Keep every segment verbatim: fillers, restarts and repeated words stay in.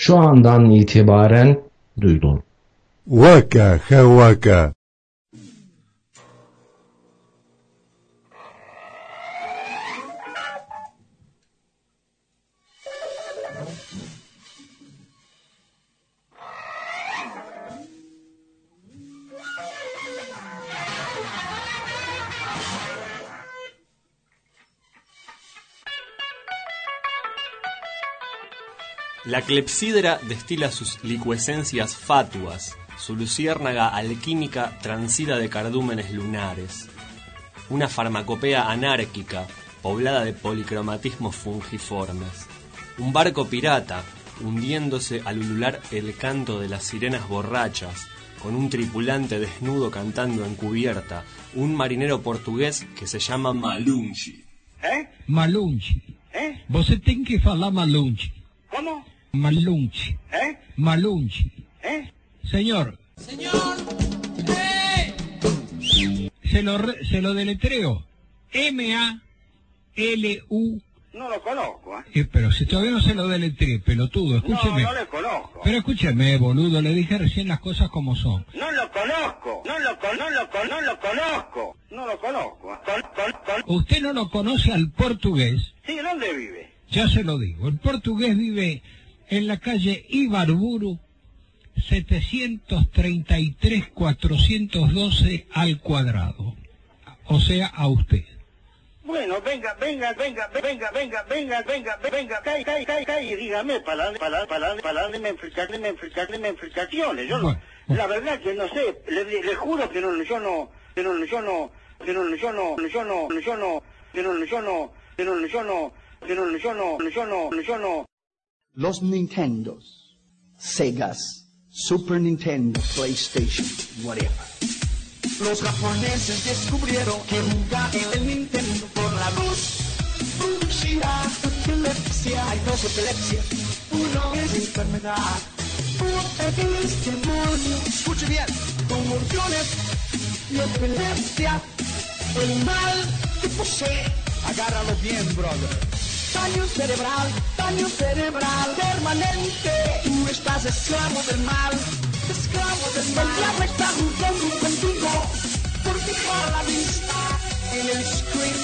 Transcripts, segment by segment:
şu andan itibaren duydun. Waka Jawaka. La clepsidra destila sus licuescencias fatuas, su luciérnaga alquímica transida de cardúmenes lunares. Una farmacopea anárquica, poblada de policromatismos fungiformes. Un barco pirata, hundiéndose al ulular el canto de las sirenas borrachas, con un tripulante desnudo cantando en cubierta, un marinero portugués que se llama Malunchi. ¿Eh? Malunchi. ¿Eh? Você tem que falar Malunchi. ¿Cómo? Malunchi. ¿Eh? Malunchi. ¿Eh? Señor. Señor. ¡Eh! Se lo, re- se lo deletreo. M A L U. No lo conozco, ¿eh? Eh, pero si todavía no se lo deletré, pelotudo, escúcheme. No, no le conozco. Pero escúcheme, boludo, le dije recién las cosas como son. No lo conozco. No lo, con, no lo, con, no lo conozco. No lo conozco. ¿eh? Con, con, con... Usted no lo conoce al portugués. Sí, ¿dónde vive? Ya se lo digo. El portugués vive en la calle Ibarburu, setecientos treinta y tres cuatrocientos doce al cuadrado. O sea, a usted. Bueno, venga, venga, venga, venga, venga, venga, venga, venga, cae, cae, cae, cae, y dígame, para, para, para, para, me explicarle, me explicarle, me explicaciones. Yo, Bueno, no, la verdad que no sé, le, le juro que no, yo no, que no, yo no, que no, yo no, yo no, yo no, que no, yo no, que no, yo no, que no, yo no, yo no, yo no. Los Nintendos, Segas, Super Nintendo, PlayStation, whatever. Los japoneses descubrieron que jugar en el Nintendo por la luz producirá epilepsia. Hay dos epilepsias, uno es enfermedad, otro es demonio. Escuche bien, convulsiones y epilepsia, el mal que posee. Agárralo bien, brother. Daño cerebral, daño cerebral permanente. Tú estás esclavo del mal, esclavo del mal. El diablo está jugando contigo por fijar la vista en el screen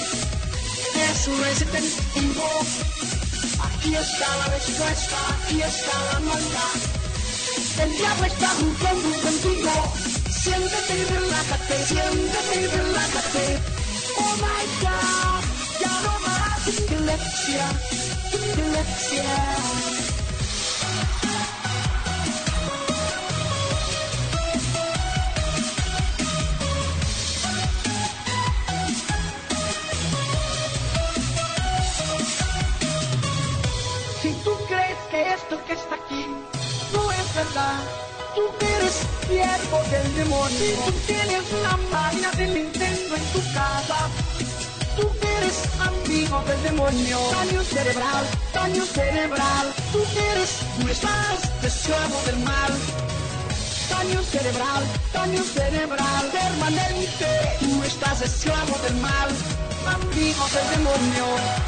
de su Resident Evil. Aquí está la respuesta, aquí está la maldad. El diablo está jugando contigo. Siéntate y relájate, siéntate y relájate. Oh my God, ya no más epilepsia, epilepsia. Si tú crees que esto que está aquí no es verdad, tú eres siervo del demonio. Tú tienes una máquina de Nintendo en tu casa. Tú eres amigo del demonio. Daño cerebral, daño cerebral. Tú eres, tú estás esclavo del mal. Daño cerebral, daño cerebral permanente. Tú estás esclavo del mal, amigo del demonio.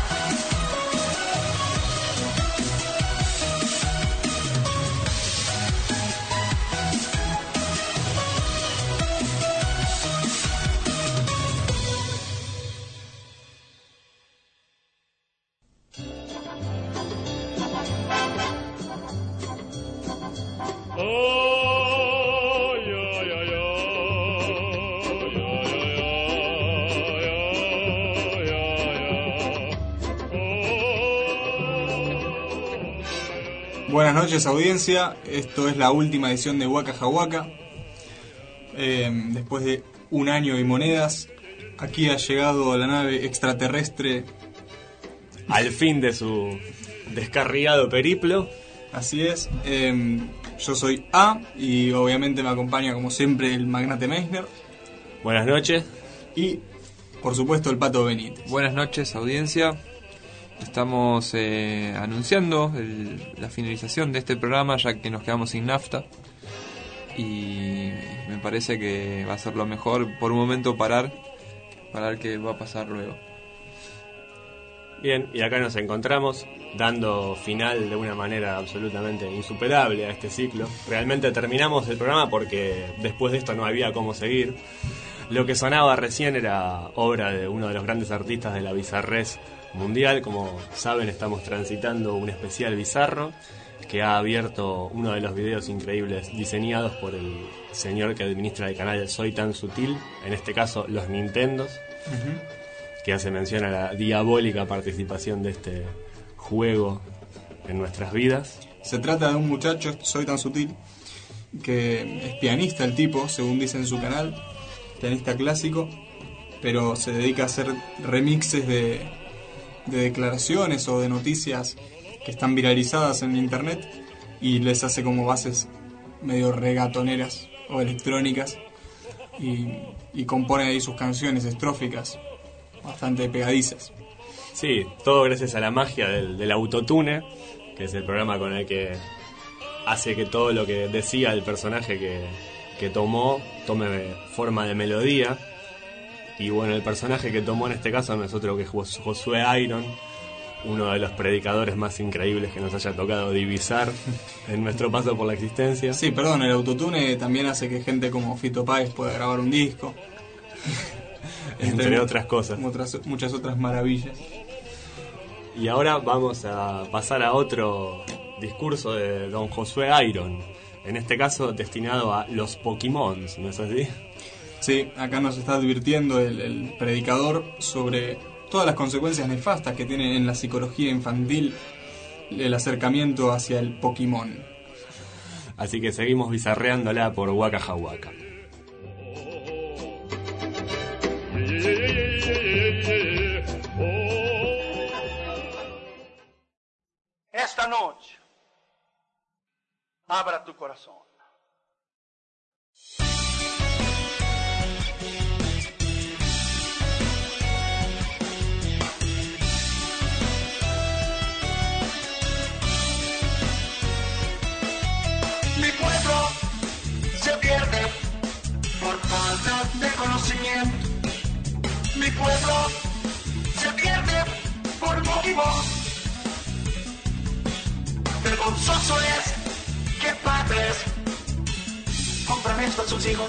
Buenas noches, audiencia. Esto es la última edición de Waka Jawaka. Eh, después de un año y monedas, aquí ha llegado la nave extraterrestre Al fin de su descarriado periplo. Así es. Eh, yo soy A y obviamente me acompaña como siempre el magnate Meissner. Buenas noches. Y por supuesto el Pato Benítez. Buenas noches, audiencia. Estamos eh, anunciando el, la finalización de este programa, ya que nos quedamos sin nafta. Y me parece que va a ser lo mejor por un momento parar, para ver qué va a pasar luego. Bien, y acá nos encontramos dando final de una manera absolutamente insuperable a este ciclo. Realmente terminamos el programa porque después de esto no había cómo seguir. Lo que sonaba recién era obra de uno de los grandes artistas de la bizarrés mundial. Como saben, estamos transitando un especial bizarro que ha abierto uno de los videos increíbles diseñados por el señor que administra el canal Soy Tan Sutil, en este caso los Nintendos. Uh-huh. Que hace mención a la diabólica participación de este juego en nuestras vidas. Se trata de un muchacho, Soy Tan Sutil, que es pianista el tipo, según dice en su canal, pianista clásico, pero se dedica a hacer remixes de, de declaraciones o de noticias que están viralizadas en internet y les hace como bases medio regatoneras o electrónicas y, y compone ahí sus canciones estróficas bastante pegadizas. Sí, todo gracias a la magia del, del autotune, que es el programa con el que hace que todo lo que decía el personaje que, que tomó tome forma de melodía. Y bueno, el personaje que tomó en este caso no es otro que Josué Iron, uno de los predicadores más increíbles que nos haya tocado divisar en nuestro paso por la existencia. Sí, perdón, el autotune también hace que gente como Fito Páez pueda grabar un disco. Entre, Entre otras cosas. Otras, muchas otras maravillas. Y ahora vamos a pasar a otro discurso de don Josué Iron. En este caso destinado a los Pokémon, ¿no es así? Sí, acá nos está advirtiendo el, el predicador sobre todas las consecuencias nefastas que tiene en la psicología infantil el acercamiento hacia el Pokémon. Así que seguimos bizarreándola por Waka Jawaka. Esta noche, abra tu corazón. Mi pueblo se pierde por falta de conocimiento. Mi pueblo se pierde por motivos. Vergonzoso es que padres compran esto a sus hijos.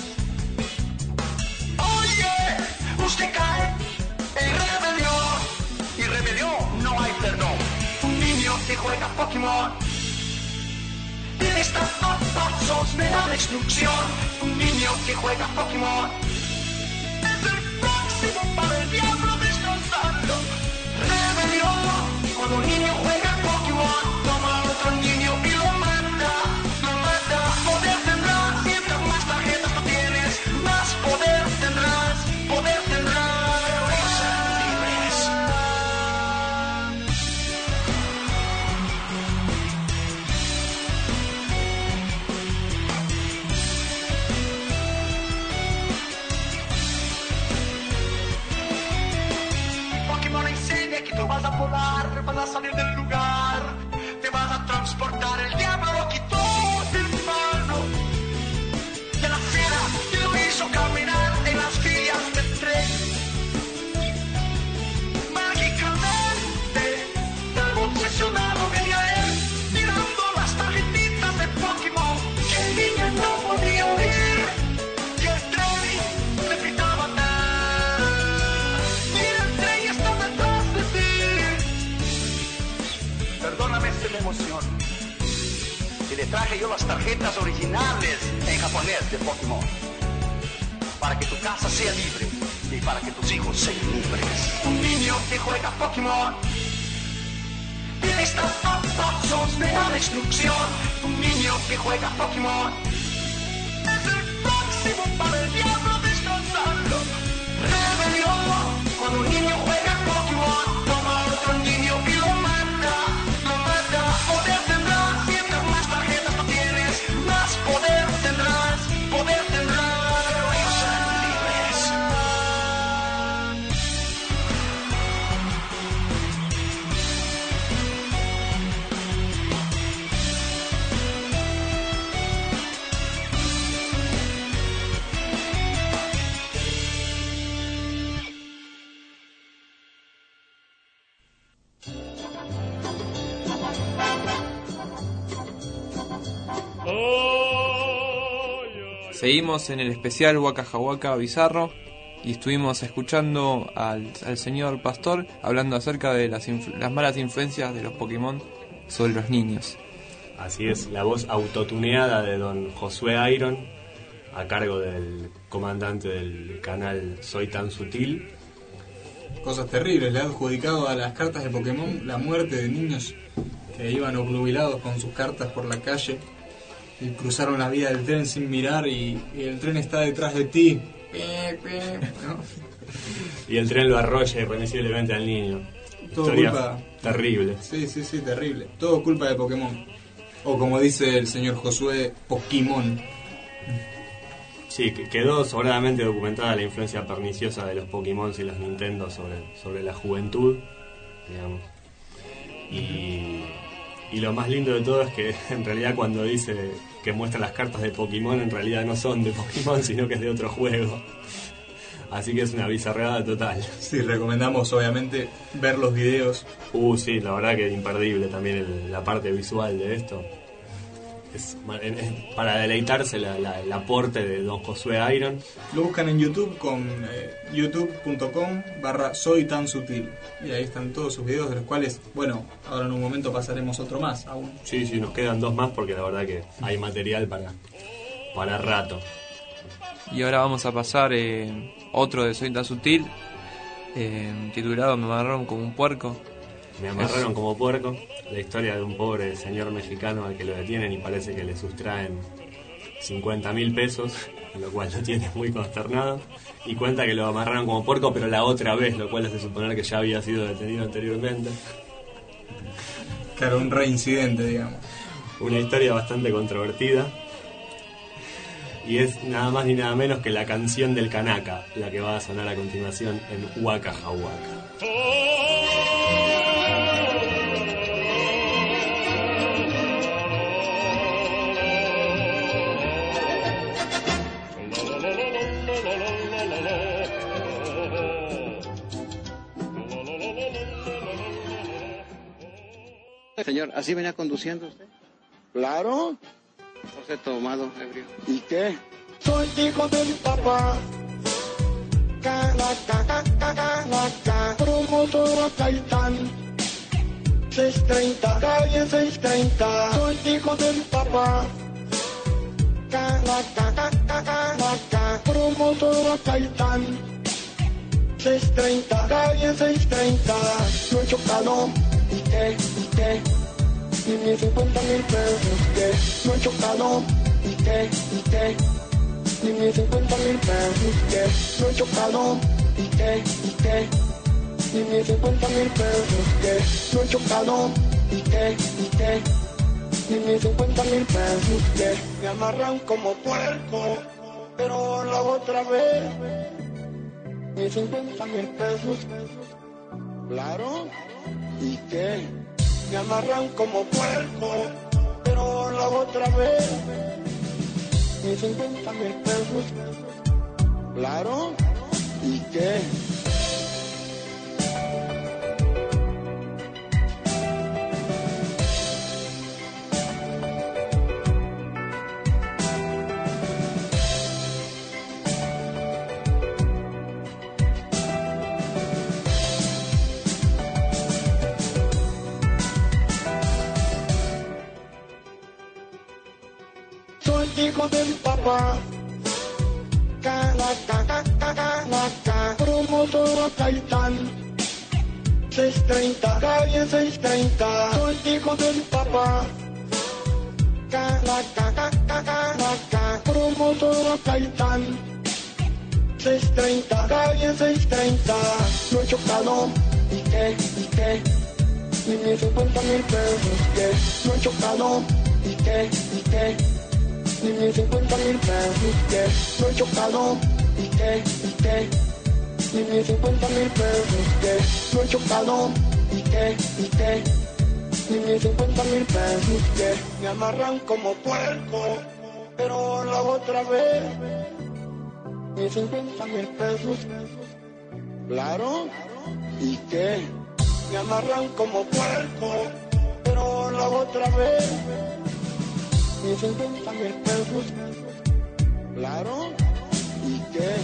Oye, usted cae en rebelión, y rebelión no hay perdón. Un niño que juega Pokémon tiene estas dos pasos de la destrucción. Un niño que juega Pokémon es el próximo para el diablo destrozando. Rebelión, cuando un niño juega Pokémon, toma a otro niño y lo mata, lo mata. Poder tendrás, mientras más tarjetas tú tienes, más poder tendrás, poder tendrás. Pero sean libres. Pokémon enseña que tú vas a volar, vas a salir del lugar, te vas a transportar. El diablo lo quitó del mano de la acera y lo hizo caminar en las vías del tren. Mágicamente, tan obsesionado venía él, tirando las tarjetitas de Pokémon que el niño no podía oír. Y el tren le gritaba nada. Mira, el tren está detrás de ti. Perdóname si me emociono. Y le traje yo las tarjetas originales en japonés de Pokémon. Para que tu casa sea libre y para que tus hijos sean libres. Un niño que juega Pokémon tiene estas dos pasos de la destrucción. Un niño que juega Pokémon es el próximo para el diablo destrozando. Rebelión, cuando un niño juega Pokémon, toma a otro niño y lo mata, lo mata. Poder tendrás, mientras más tarjetas tú tienes, más poder tendrás, poder tendrás. Pero ellos serán libres. Seguimos en el especial Waka Jawaka Bizarro y estuvimos escuchando al, al señor Pastor hablando acerca de las, influ- las malas influencias de los Pokémon sobre los niños. Así es, la voz autotuneada de don Josué Iron, a cargo del comandante del canal Soy Tan Sutil. Cosas terribles, le ha adjudicado a las cartas de Pokémon la muerte de niños que iban obnubilados con sus cartas por la calle y cruzaron la vía del tren sin mirar y, y el tren está detrás de ti. ¿No? Y el tren lo arrolla irremisiblemente al niño. Todo Historia culpa... terrible. Sí, sí, sí, terrible. Todo culpa de Pokémon. O como dice el señor Josué, Pokémon. Sí, que quedó sobradamente documentada la influencia perniciosa de los Pokémon y los Nintendo sobre, sobre la juventud, digamos. Y, y lo más lindo de todo es que en realidad cuando dice que muestra las cartas de Pokémon, en realidad no son de Pokémon, sino que es de otro juego. Así que es una bizarreada total. Sí, recomendamos obviamente ver los videos. Uh, sí, la verdad que es imperdible también el, la parte visual de esto. Es, es para deleitarse la, la, el aporte de don Josué Iron. Lo buscan en YouTube con eh, youtube punto com barra soy tan sutil. Y ahí están todos sus videos, de los cuales, bueno, ahora en un momento pasaremos otro más aún. Sí, sí, nos quedan dos más porque la verdad que hay material para, para rato. Y ahora vamos a pasar eh, otro de Soy Tan Sutil, eh, titulado Me amarraron como un puerco. Me amarraron es... como puerco. La historia de un pobre señor mexicano al que lo detienen y parece que le sustraen cincuenta mil pesos, lo cual lo tiene muy consternado. Y cuenta que lo amarraron como puerco, pero la otra vez, lo cual hace suponer que ya había sido detenido anteriormente. Claro, un reincidente, digamos. Una historia bastante controvertida. Y es nada más ni nada menos que la canción del Kanaka, la que va a sonar a continuación en Waka Jawaka. Señor, ¿así venía conduciendo usted? Claro. No se ha tomado, ebrio. ¿Y qué? Soy hijo de mi papá. Calaca, caca, calaca. Promotora Caitán. seiscientos treinta, calle seiscientos treinta. Soy hijo de mi papá. Calaca, caca, calaca. Promotora Caitán. seiscientos treinta, calle seiscientos treinta. No he chocado. ¿Y qué? ¿Y qué? Ni mis cincuenta mil pesos, ¿qué? No he chocado. ¿Y qué? ¿Y qué? Ni mis cincuenta mil pesos, ¿qué? No he chocado. ¿Y qué? ¿Y qué? Ni mis cincuenta mil pesos, ¿qué? No he chocado. ¿Y qué? ¿Y qué? Ni mis cincuenta mil pesos, ¿qué? Me amarran como puerco, pero la otra vez. Mis cincuenta mil pesos, claro. ¿Y qué? Me amarran como puerco, pero la otra vez. Mis cincuenta mil pesos, claro. ¿Y qué? Hijo de mi papá. Calaca, caca, calaca. Promotora Caitán. seiscientos treinta, calle seiscientos treinta. Soy hijo de mi papá. Calaca, caca, calaca. Promotora Caitán. seiscientos treinta, calle seiscientos treinta. No he chocado. ¿Y qué? ¿Y qué? Ni mis cincuenta mil pesos, ¿qué? No he chocado. ¿Y qué? ¿Y qué? Ni mis cincuenta mil pesos, ¿qué? No he chocado. ¿Y qué? ¿Y qué? Ni mis cincuenta mil pesos, ¿qué? No he chocado. ¿Y qué? ¿Y qué? Ni mis cincuenta mil pesos, ¿qué? Me amarran como puerco, pero la otra vez. Mis cincuenta mil pesos, claro. ¿Y qué? Me amarran como puerco, pero la otra vez. se inventan expertos. Claro, ¿y qué?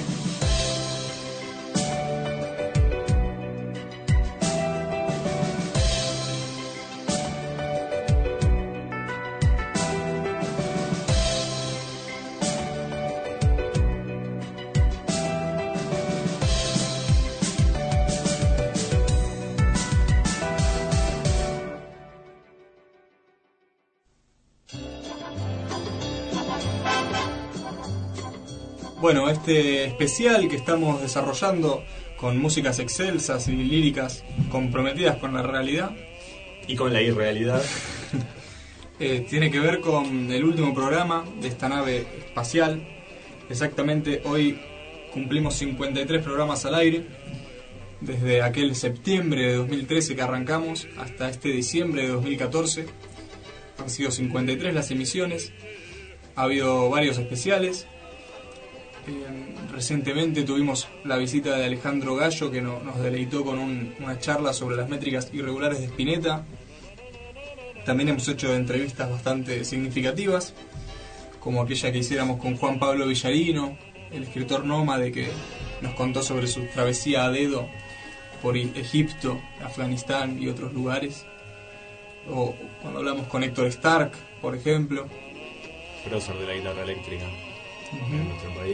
Bueno, este especial que estamos desarrollando con músicas excelsas y líricas comprometidas con la realidad y con la irrealidad eh, tiene que ver con el último programa de esta nave espacial. Exactamente hoy cumplimos cincuenta y tres programas al aire, desde aquel septiembre de dos mil trece que arrancamos hasta este diciembre de dos mil catorce. Han sido cincuenta y tres las emisiones, ha habido varios especiales. Eh, recientemente tuvimos la visita de Alejandro Gallo, que no, nos deleitó con un, una charla sobre las métricas irregulares de Spinetta. También hemos hecho entrevistas bastante significativas, como aquella que hiciéramos con Juan Pablo Villarino, el escritor nómade que nos contó sobre su travesía a dedo por Egipto, Afganistán y otros lugares. O cuando hablamos con Héctor Stark, por ejemplo, prócer de la guitarra eléctrica uh-huh. en nuestro país,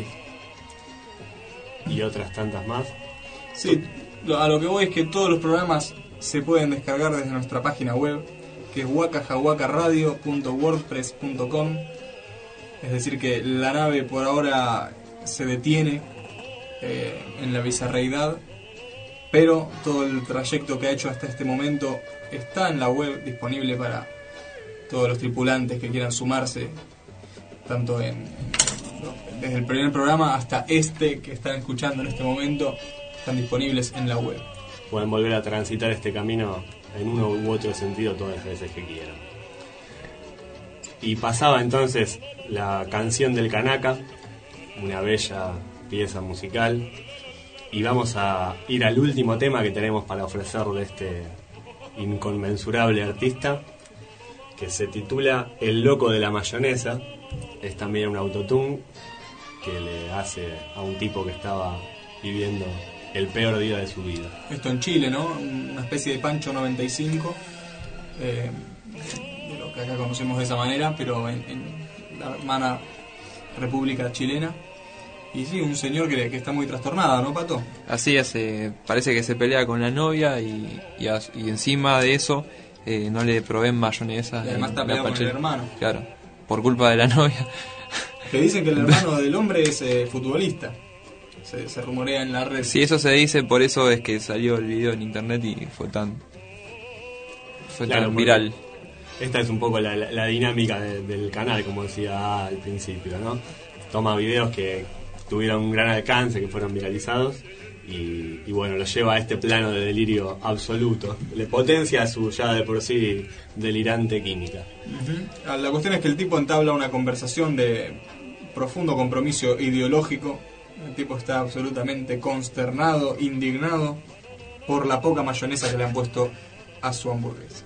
y otras tantas más. Sí, lo, a lo que voy es que todos los programas se pueden descargar desde nuestra página web, que es wakajahuacaradio punto wordpress punto com. Es decir que la nave por ahora se detiene eh, en la bizarreidad, pero todo el trayecto que ha hecho hasta este momento está en la web, disponible para todos los tripulantes que quieran sumarse, tanto en, en, desde el primer programa hasta este que están escuchando en este momento, están disponibles en la web. Pueden volver a transitar este camino en uno u otro sentido todas las veces que quieran. Y pasaba entonces la canción del Kanaka, una bella pieza musical, y vamos a ir al último tema que tenemos para ofrecerle a este inconmensurable artista, que se titula El loco de la mayonesa. Es también un autotune que le hace a un tipo que estaba viviendo el peor día de su vida. Esto en Chile, ¿no? Una especie de Pancho noventa y cinco, eh, de lo que acá conocemos de esa manera, pero en, en la hermana República Chilena. Y sí, un señor que, que está muy trastornado, ¿no, Pato? Así es, eh, parece que se pelea con la novia y, y, a, y encima de eso eh, no le proveen mayonesa. Y además está peleado con el hermano. Claro, por culpa de la novia. Que dicen que el hermano del hombre es eh, futbolista. Se, se rumorea en la red. Sí, eso se dice, por eso es que salió el video en internet y fue tan fue claro, tan viral. Esta es un poco la, la, la dinámica de, del canal, como decía al principio, ¿no? Toma videos que tuvieron un gran alcance, que fueron viralizados, y, y bueno, lo lleva a este plano de delirio absoluto. Le potencia su ya de por sí delirante química. Uh-huh. La cuestión es que el tipo entabla una conversación de profundo compromiso ideológico. El tipo está absolutamente consternado, indignado por la poca mayonesa que le han puesto a su hamburguesa.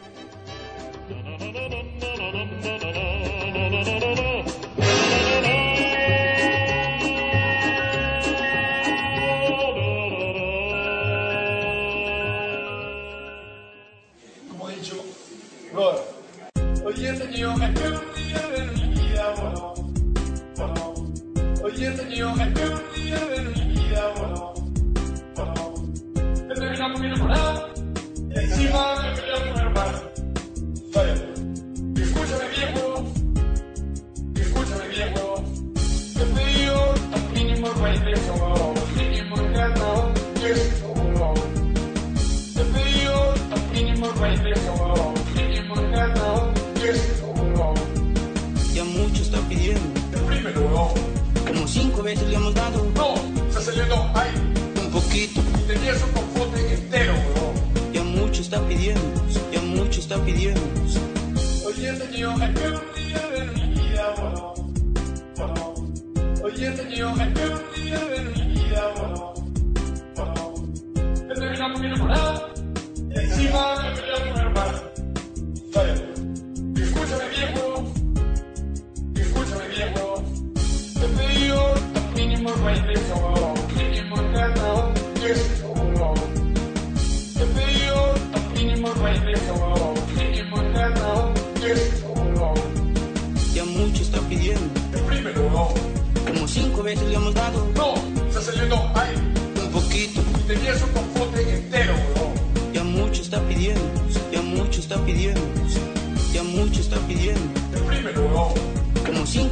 Como he dicho, brother, hoy he tenido el peor día de mi vida, bueno, bueno. Hoy he tenido el peor día de mi vida, bueno, bueno. He terminado con mi enamorada y encima me he peleado con mi hermana. Vaya, escúchame viejo, escúchame viejo. Te he pedido al mínimo respeto, al mínimo respeto, que es uno. Te he pedido al mínimo respeto, al mínimo respeto, que es uno. Ya mucho está pidiendo. El primero, no. Como cinco veces le hemos dado. No, está saliendo ahí. Un poquito. Y tenías un popote entero, weón. Ya mucho está pidiendo. Ya mucho está pidiendo. Hoy he tenido el peor día de mi vida, bueno, bueno. Hoy he tenido el peor día de mi vida, bueno, bueno. He terminado con mi enamorada y encima me he peleado con mi hermana. Vaya, escúchame viejo,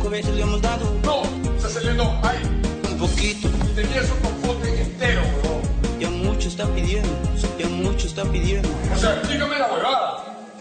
cinco veces le hemos dado. No, está saliendo ahí. Un poquito. Y tenías un popote entero, bro. Ya mucho está pidiendo, ya mucho está pidiendo. O sea, dígame la huevada.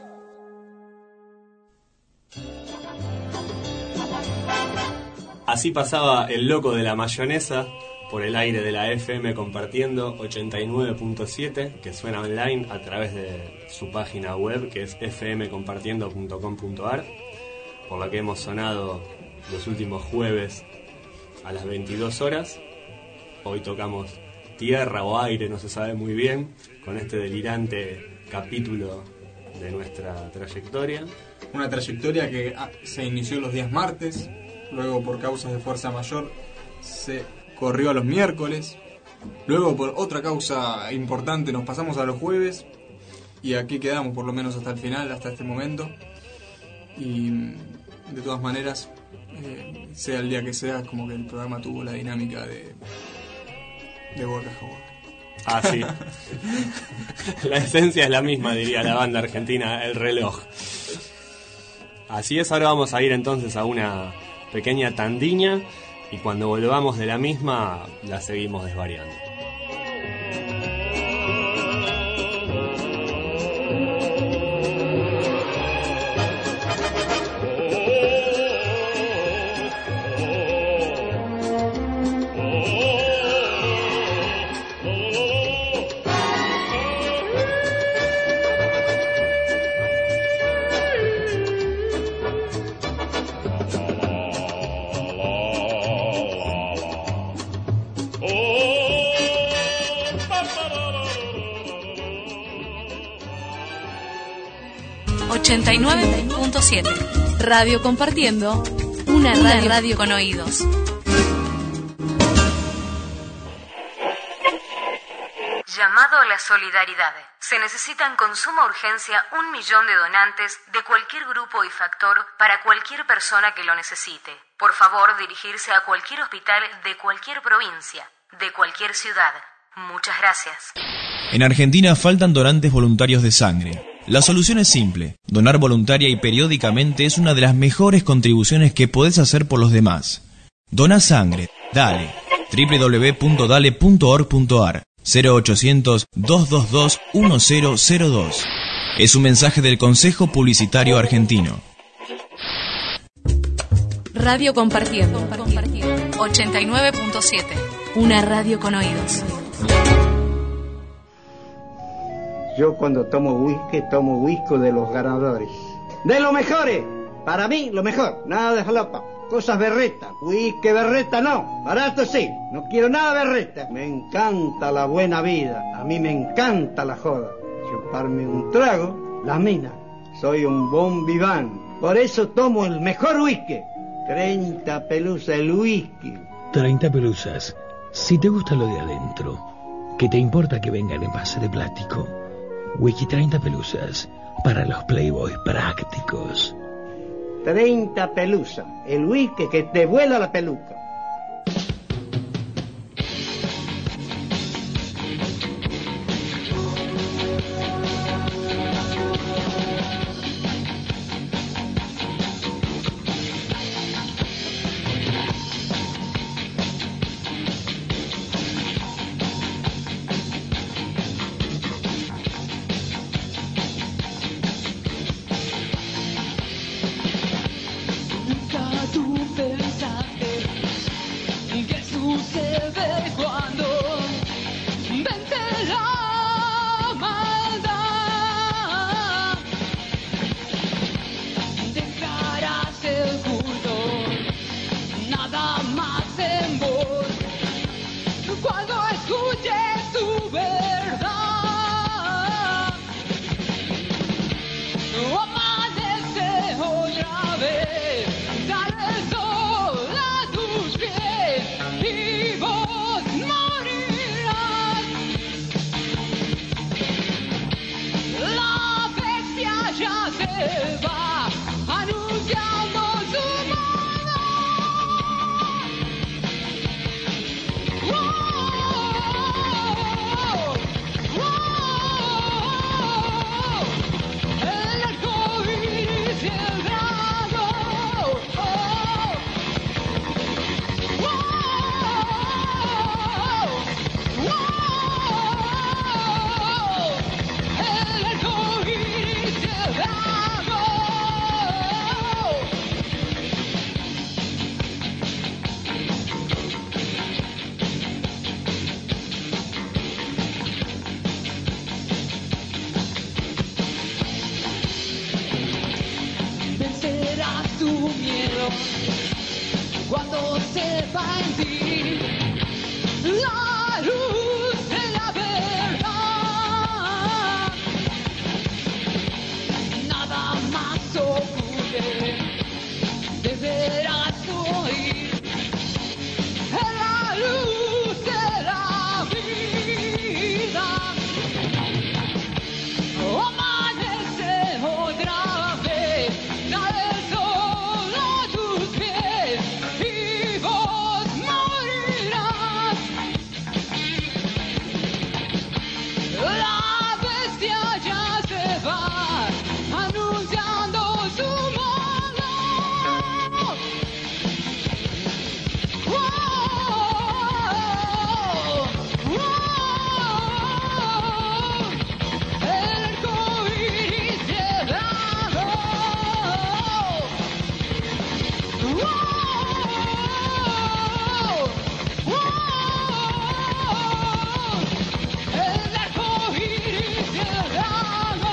Así pasaba El Loco de la Mayonesa por el aire de la F M Compartiendo ochenta y nueve punto siete, que suena online a través de su página web, que es f m compartiendo punto com punto a r, por la que hemos sonado los últimos jueves a las veintidós horas. Hoy tocamos tierra o aire, no se sabe muy bien, con este delirante capítulo de nuestra trayectoria. Una trayectoria que ah, se inició los días martes, luego por causas de fuerza mayor se corrió a los miércoles, luego por otra causa importante nos pasamos a los jueves, y aquí quedamos por lo menos hasta el final, hasta este momento. Y de todas maneras, eh, sea el día que sea, es como que el programa tuvo la dinámica de de boca a boca. Ah, sí. La esencia es la misma, diría la banda argentina El Reloj. Así es, ahora vamos a ir entonces a una pequeña tandiña, y cuando volvamos de la misma la seguimos desvariando. ochenta y nueve punto siete. Radio Compartiendo, una radio, radio con oídos. Llamado a la solidaridad. Se necesitan con suma urgencia un millón de donantes de cualquier grupo y factor para cualquier persona que lo necesite. Por favor, dirigirse a cualquier hospital de cualquier provincia, de cualquier ciudad. Muchas gracias. En Argentina faltan donantes voluntarios de sangre. La solución es simple. Donar voluntaria y periódicamente es una de las mejores contribuciones que podés hacer por los demás. Dona sangre. Dale. doble u doble u doble u punto dale punto org punto a r cero ochocientos, dos dos dos, uno cero cero dos. Es un mensaje del Consejo Publicitario Argentino. Radio Compartiendo, ochenta y nueve punto siete. Una radio con oídos. Yo cuando tomo whisky, tomo whisky de los ganadores. ¡De los mejores! Para mí, lo mejor. Nada de jalopa. Cosas berretas. Whisky berreta no. Barato sí. No quiero nada berreta. Me encanta la buena vida. A mí me encanta la joda. Chuparme un trago, la mina. Soy un bon vivant. Por eso tomo el mejor whisky. treinta pelusas el whisky. treinta pelusas. Si te gusta lo de adentro, ¿qué te importa que vengan en base de plástico? Whisky treinta pelusas, para los playboys prácticos. treinta pelusas, el whisky que te vuela la peluca. cielo, cuando se va en ti la luz de la verdad, nada más ocurre, deberás oír la luz de la vida. Amanece otra vez, da el sol a tus pies y vos morirás. La bestia ya se va, anunciando su mano. ¡Wow! ¡Wow! El arco iris llevado. ¡Wow! ¡Wow! El arco iris llevado.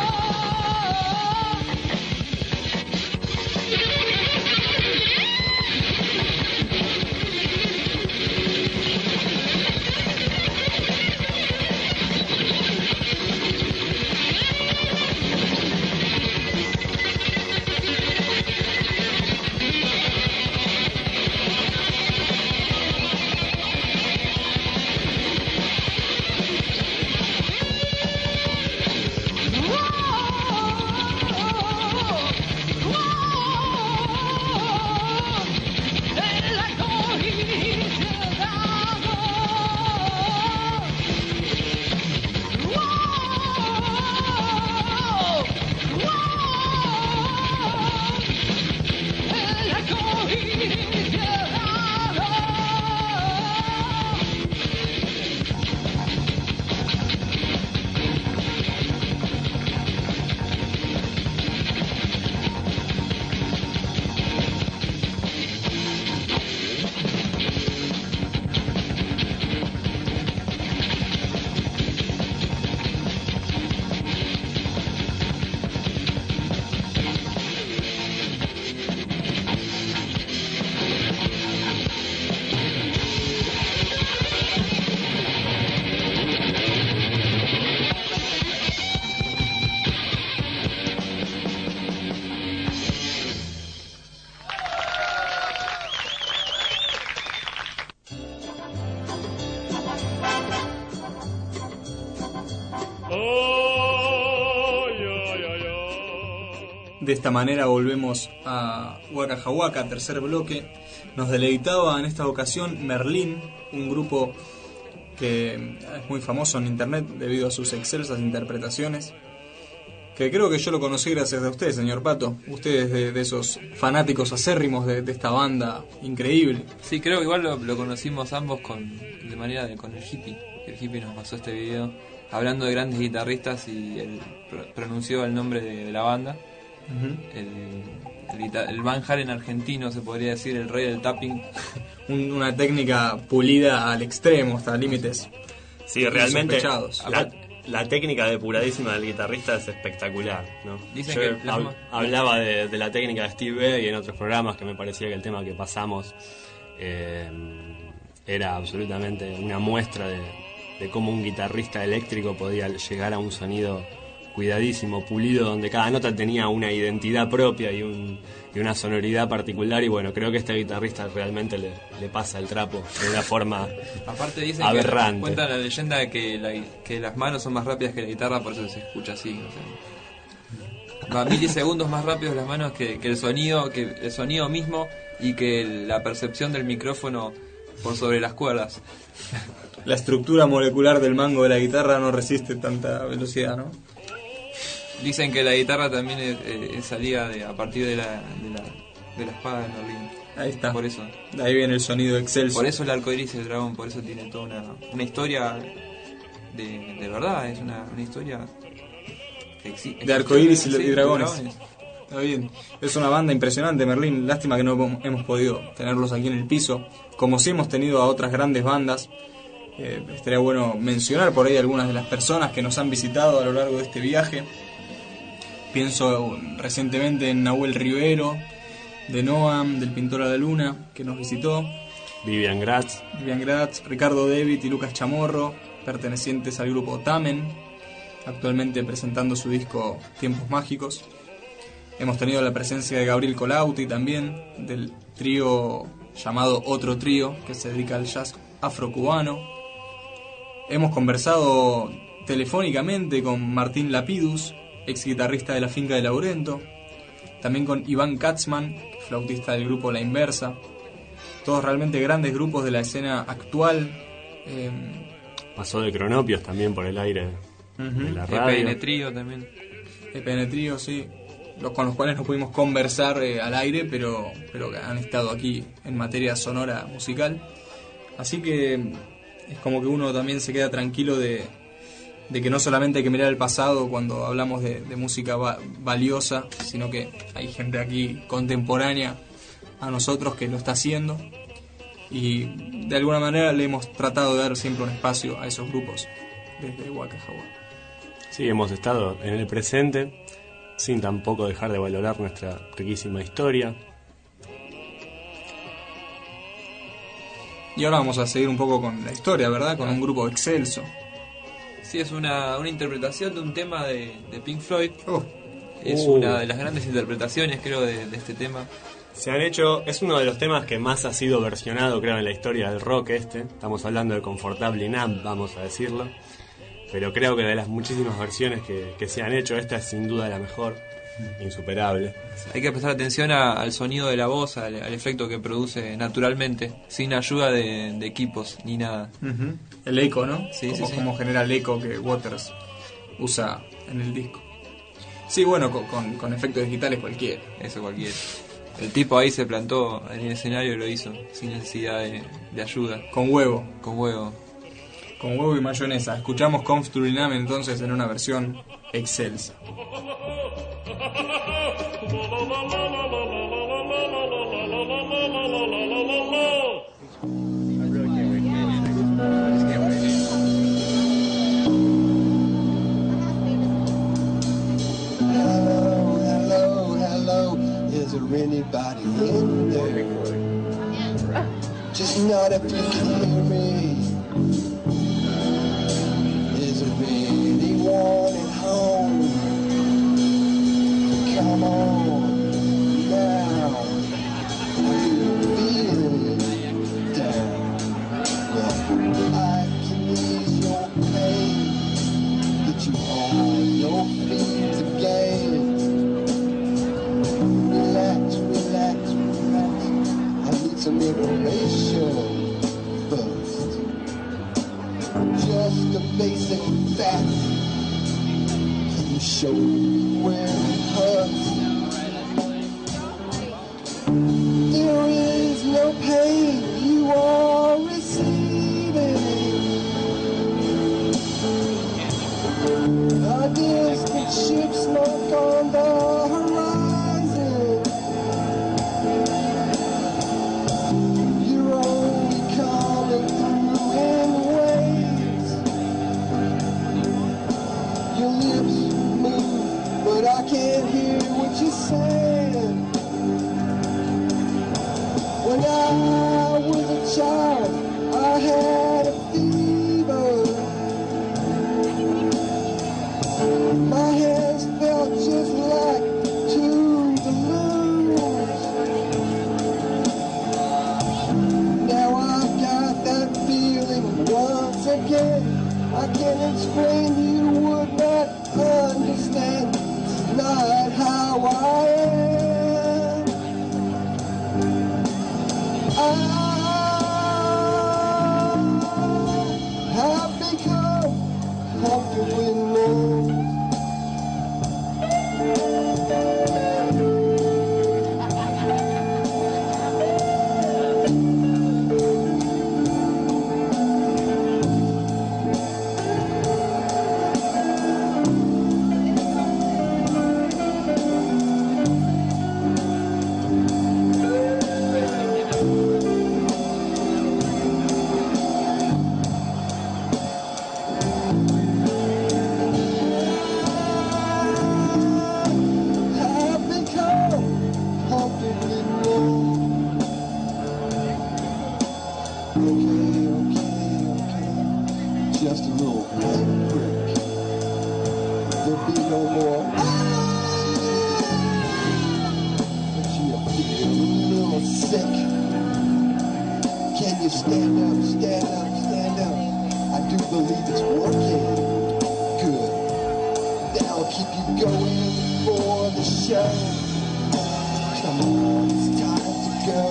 El arco iris llevado. El arco iris llevado. De esta manera volvemos a Waka Jawaka, tercer bloque. Nos deleitaba en esta ocasión Merlín, un grupo que es muy famoso en internet debido a sus excelsas interpretaciones, que creo que yo lo conocí gracias a usted, señor Pato. Usted es de, de esos fanáticos acérrimos de, de esta banda increíble. Sí, creo que igual lo, lo conocimos ambos con de manera de, con el hippie. El hippie nos pasó este video hablando de grandes guitarristas y él pro- pronunció el nombre de, de la banda. Uh-huh. El, el, guitar- el Van Halen argentino, se podría decir, el rey del tapping. Un- una técnica pulida al extremo, hasta límites. Sí, realmente insospechados. la, la técnica depuradísima del guitarrista es espectacular, ¿no? Dicen Yo que las hab- ma- hablaba de, de la técnica de Steve Vai y en otros programas que me parecía que el tema que pasamos eh, era absolutamente una muestra de, de cómo un guitarrista eléctrico podía llegar a un sonido cuidadísimo, pulido, donde cada nota tenía una identidad propia y, un, y una sonoridad particular. Y bueno, creo que este guitarrista realmente le, le pasa el trapo de una forma Aparte dicen aberrante. que cuenta la leyenda de que, la, que las manos son más rápidas que la guitarra, por eso se escucha así. O sea, va milisegundos más rápido las manos que, que el sonido, que el sonido mismo y que la percepción del micrófono por sobre las cuerdas. La estructura molecular del mango de la guitarra no resiste tanta velocidad, ¿no? Dicen que la guitarra también es, es salida de, a partir de la, de la, de la espada de Merlín. Ahí está. Por eso. De ahí viene el sonido excelso. Por eso el arco iris y el dragón, por eso tiene toda una, una historia de, de verdad, es una, una historia que exi- de arcoíris y, sí, y dragones. dragones. Está bien. Es una banda impresionante, Merlín. Lástima que no hemos podido tenerlos aquí en el piso. Como sí hemos tenido a otras grandes bandas. Eh, estaría bueno mencionar por ahí algunas de las personas que nos han visitado a lo largo de este viaje. Pienso recientemente en Nahuel Rivero, de Noam, del Pintor a la Luna, que nos visitó. Vivian Gratz. Vivian Gratz, Ricardo Devitt y Lucas Chamorro, pertenecientes al grupo Tamen, actualmente presentando su disco Tiempos Mágicos. Hemos tenido la presencia de Gabriel Colauti también, del trío llamado Otro Trío, que se dedica al jazz afrocubano. Hemos conversado telefónicamente con Martín Lapidus, ex guitarrista de La Finca de Laurento, también con Iván Katzman, flautista del grupo La Inversa. Todos realmente grandes grupos de la escena actual. Eh, Pasó de Cronopios también por el aire uh-huh. de la radio. E P N Trío también. E P N Trío, sí. Los con los cuales no pudimos conversar eh, al aire, pero, pero han estado aquí en materia sonora musical. Así que es como que uno también se queda tranquilo de, de que no solamente hay que mirar el pasado cuando hablamos de, de música va, valiosa, sino que hay gente aquí contemporánea a nosotros que lo está haciendo. Y de alguna manera le hemos tratado de dar siempre un espacio a esos grupos desde Waka Jaguar. Sí, hemos estado en el presente sin tampoco dejar de valorar nuestra riquísima historia. Y ahora vamos a seguir un poco con la historia, ¿verdad? Con un grupo excelso. Sí, es una, una interpretación de un tema de, de Pink Floyd. Oh. Es Uh. una de las grandes interpretaciones, creo, de, de este tema. Se han hecho, es uno de los temas que más ha sido versionado, creo, en la historia del rock este. Estamos hablando de Comfortably Numb, vamos a decirlo. Pero creo que de las muchísimas versiones que, que se han hecho, esta es sin duda la mejor, insuperable. Hay que prestar atención a, al sonido de la voz, al, al efecto que produce naturalmente, sin ayuda de, de equipos ni nada. Uh-huh. El eco, ¿no? Sí, como, sí, sí. como genera el eco que Waters usa en el disco. Sí, bueno, con, con, con efectos digitales cualquiera. Eso cualquiera. El tipo ahí se plantó en el escenario y lo hizo, sin necesidad de, de ayuda. Con huevo. Con huevo. Con huevo y mayonesa. Escuchamos Comfortably Numb entonces en una versión excelsa. Hello, hello, hello. Is there anybody in there? Just not if you can hear me. Is there anyone at home? Come on now. Are you feeling down? Well, I can ease your pain, get you on your feet again. Relax, relax, relax. I need some information first. Just a basic fact. Can you show me where it hurts? There is no pain you are receiving. A distant ship smoke on the horizon. You're only coming through in waves. Your lips move, but I can't hear what you're saying. When I was a child, I had a fever. My hands felt just like two balloons. Now I've got that feeling once again. I can't explain, you would not understand. It's not how I am. I have become comfortably numb. Just a little break. There'll be no more. But you feel a little sick. Can you stand up, stand up, stand up? I do believe it's working. Good. That'll keep you going for the show. Come on, it's time to go.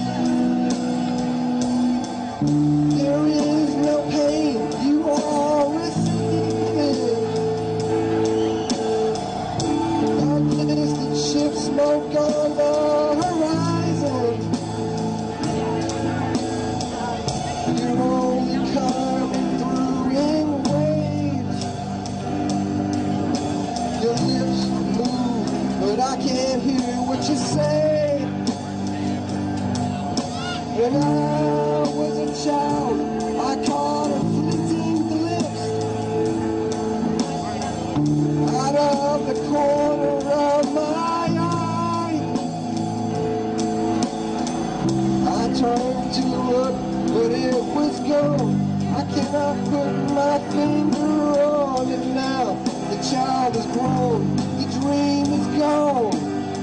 There is no pain you are receiving. A distant ship smoke on the horizon. You're only coming through in waves. Your lips move, but I can't hear what you say. When I was a child, I caught a fleeting glimpse out of the corner of my eye. I turned to look, but it was gone. I cannot put my finger on it now. The child is grown, the dream is gone.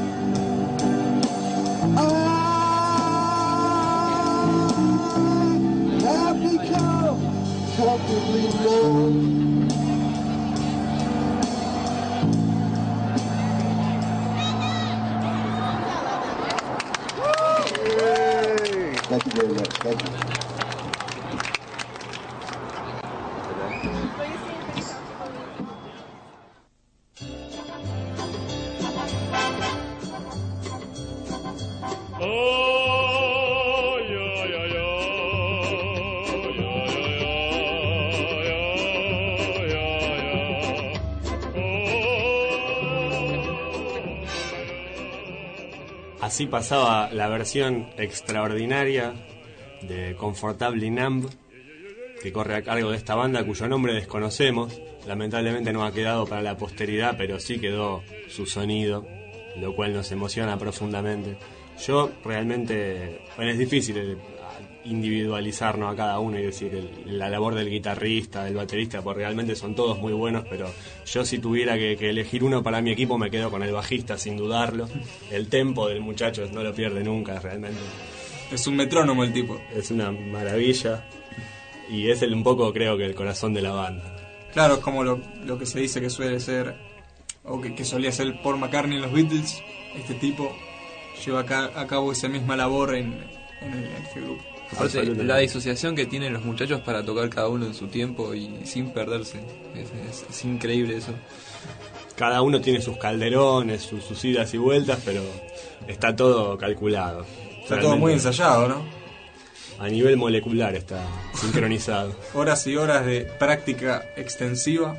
I have become comfortably numb. Thank you very much. Thank you. Así pasaba la versión extraordinaria de Comfortably Numb, que corre a cargo de esta banda cuyo nombre desconocemos. Lamentablemente no ha quedado para la posteridad, pero sí quedó su sonido, lo cual nos emociona profundamente. Yo realmente, bueno, es difícil individualizarnos a cada uno y decir el, la labor del guitarrista, del baterista, porque realmente son todos muy buenos, pero yo si tuviera que, que elegir uno para mi equipo me quedo con el bajista sin dudarlo. El tempo del muchacho no lo pierde nunca realmente. Es un metrónomo el tipo. Es una maravilla y es el, un poco creo que el corazón de la banda. Claro, es como lo, lo que se dice que suele ser, o que, que solía ser Paul McCartney en los Beatles. Este tipo lleva a, ca- a cabo esa misma labor en, en, el, en este grupo. Aparte, la disociación que tienen los muchachos para tocar cada uno en su tiempo y sin perderse. Es, es, es increíble eso. Cada uno tiene sus calderones, sus, sus idas y vueltas, pero está todo calculado. Está realmente todo muy ensayado, ¿no? A nivel molecular está sincronizado. Horas y horas de práctica extensiva,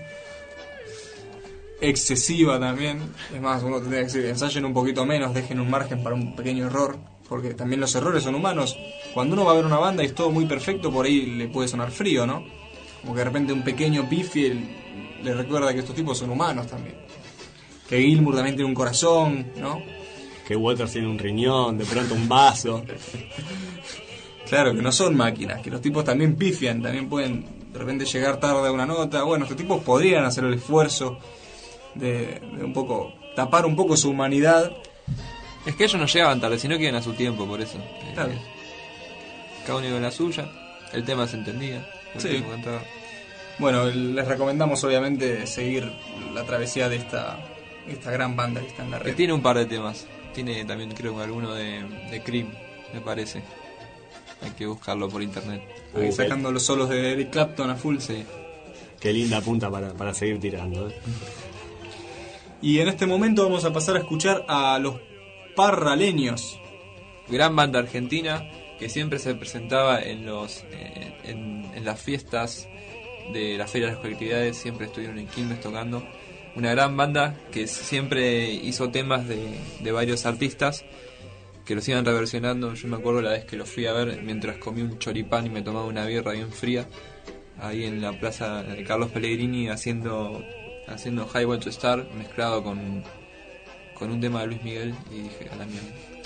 excesiva también. Es más, uno tendría que decir, ensayen un poquito menos, dejen un margen para un pequeño error, porque también los errores son humanos. Cuando uno va a ver una banda y es todo muy perfecto, por ahí le puede sonar frío, ¿no? Como que de repente un pequeño pifie le recuerda que estos tipos son humanos también. Que Gilmour también tiene un corazón, ¿no? Que Waters tiene un riñón, de pronto un vaso. Claro, que no son máquinas, que los tipos también pifian, también pueden de repente llegar tarde a una nota. Bueno, estos tipos podrían hacer el esfuerzo de, de un poco tapar un poco su humanidad. Es que ellos no llegaban tarde, sino que iban a su tiempo, por eso. Claro. Eh, cada uno iba en la suya, el tema se entendía. Sí. Bueno, les recomendamos obviamente seguir la travesía de esta, esta gran banda que está en la red. Que tiene un par de temas. Tiene también creo alguno de, de Cream, me parece. Hay que buscarlo por internet. Ahí sacando los solos de Eric Clapton a full. Sí. Qué linda punta para, para seguir tirando, ¿eh? Y en este momento vamos a pasar a escuchar a los Parraleños. Gran banda argentina que siempre se presentaba en los eh, en, en las fiestas de la Feria de las Colectividades. Siempre estuvieron en Quilmes tocando. Una gran banda que siempre hizo temas de, de varios artistas que los iban reversionando. Yo me acuerdo la vez que los fui a ver mientras comí un choripán y me tomaba una birra bien fría ahí en la plaza de Carlos Pellegrini haciendo haciendo Highway to Star mezclado con, con un tema de Luis Miguel y dije, a la mierda.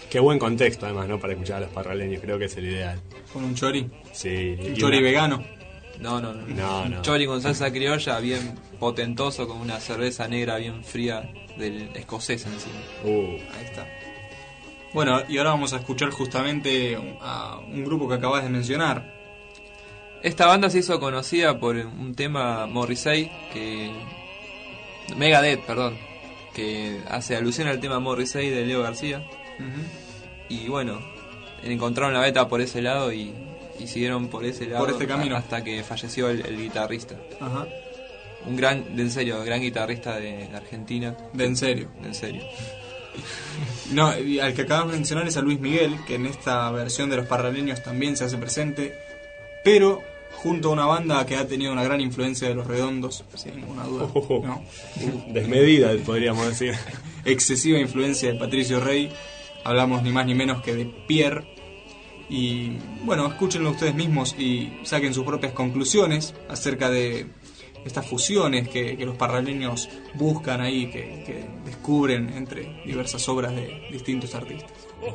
Qué buen contexto, además, ¿no? Para escuchar a los parraleños, creo que es el ideal. Con un chori. Sí. Un chori una... vegano. No, no, no. no, no. Un chori con salsa criolla, bien potentoso, con una cerveza negra bien fría del escocés encima. Uh. Ahí está. Bueno, y ahora vamos a escuchar justamente a un grupo que acabas de mencionar. Esta banda se hizo conocida por un tema Morrissey, que... Megadeth, perdón. Que hace alusión al tema Morrissey de Leo García. Uh-huh. Y bueno, encontraron la beta por ese lado y, y siguieron por ese lado por este camino. Hasta que falleció el, el guitarrista. Ajá. Un gran, de en serio, gran guitarrista de, de Argentina. De en serio. De en serio. No, y al que acabamos de mencionar es a Luis Miguel, que en esta versión de Los Parraleños también se hace presente, pero junto a una banda que ha tenido una gran influencia de Los Redondos, sin ninguna duda. Oh, ¿no? Desmedida, podríamos decir. Excesiva influencia de Patricio Rey. Hablamos ni más ni menos que de Pierre. Y bueno, escúchenlo ustedes mismos y saquen sus propias conclusiones acerca de estas fusiones que, que los parraleños buscan ahí, que, que descubren entre diversas obras de distintos artistas.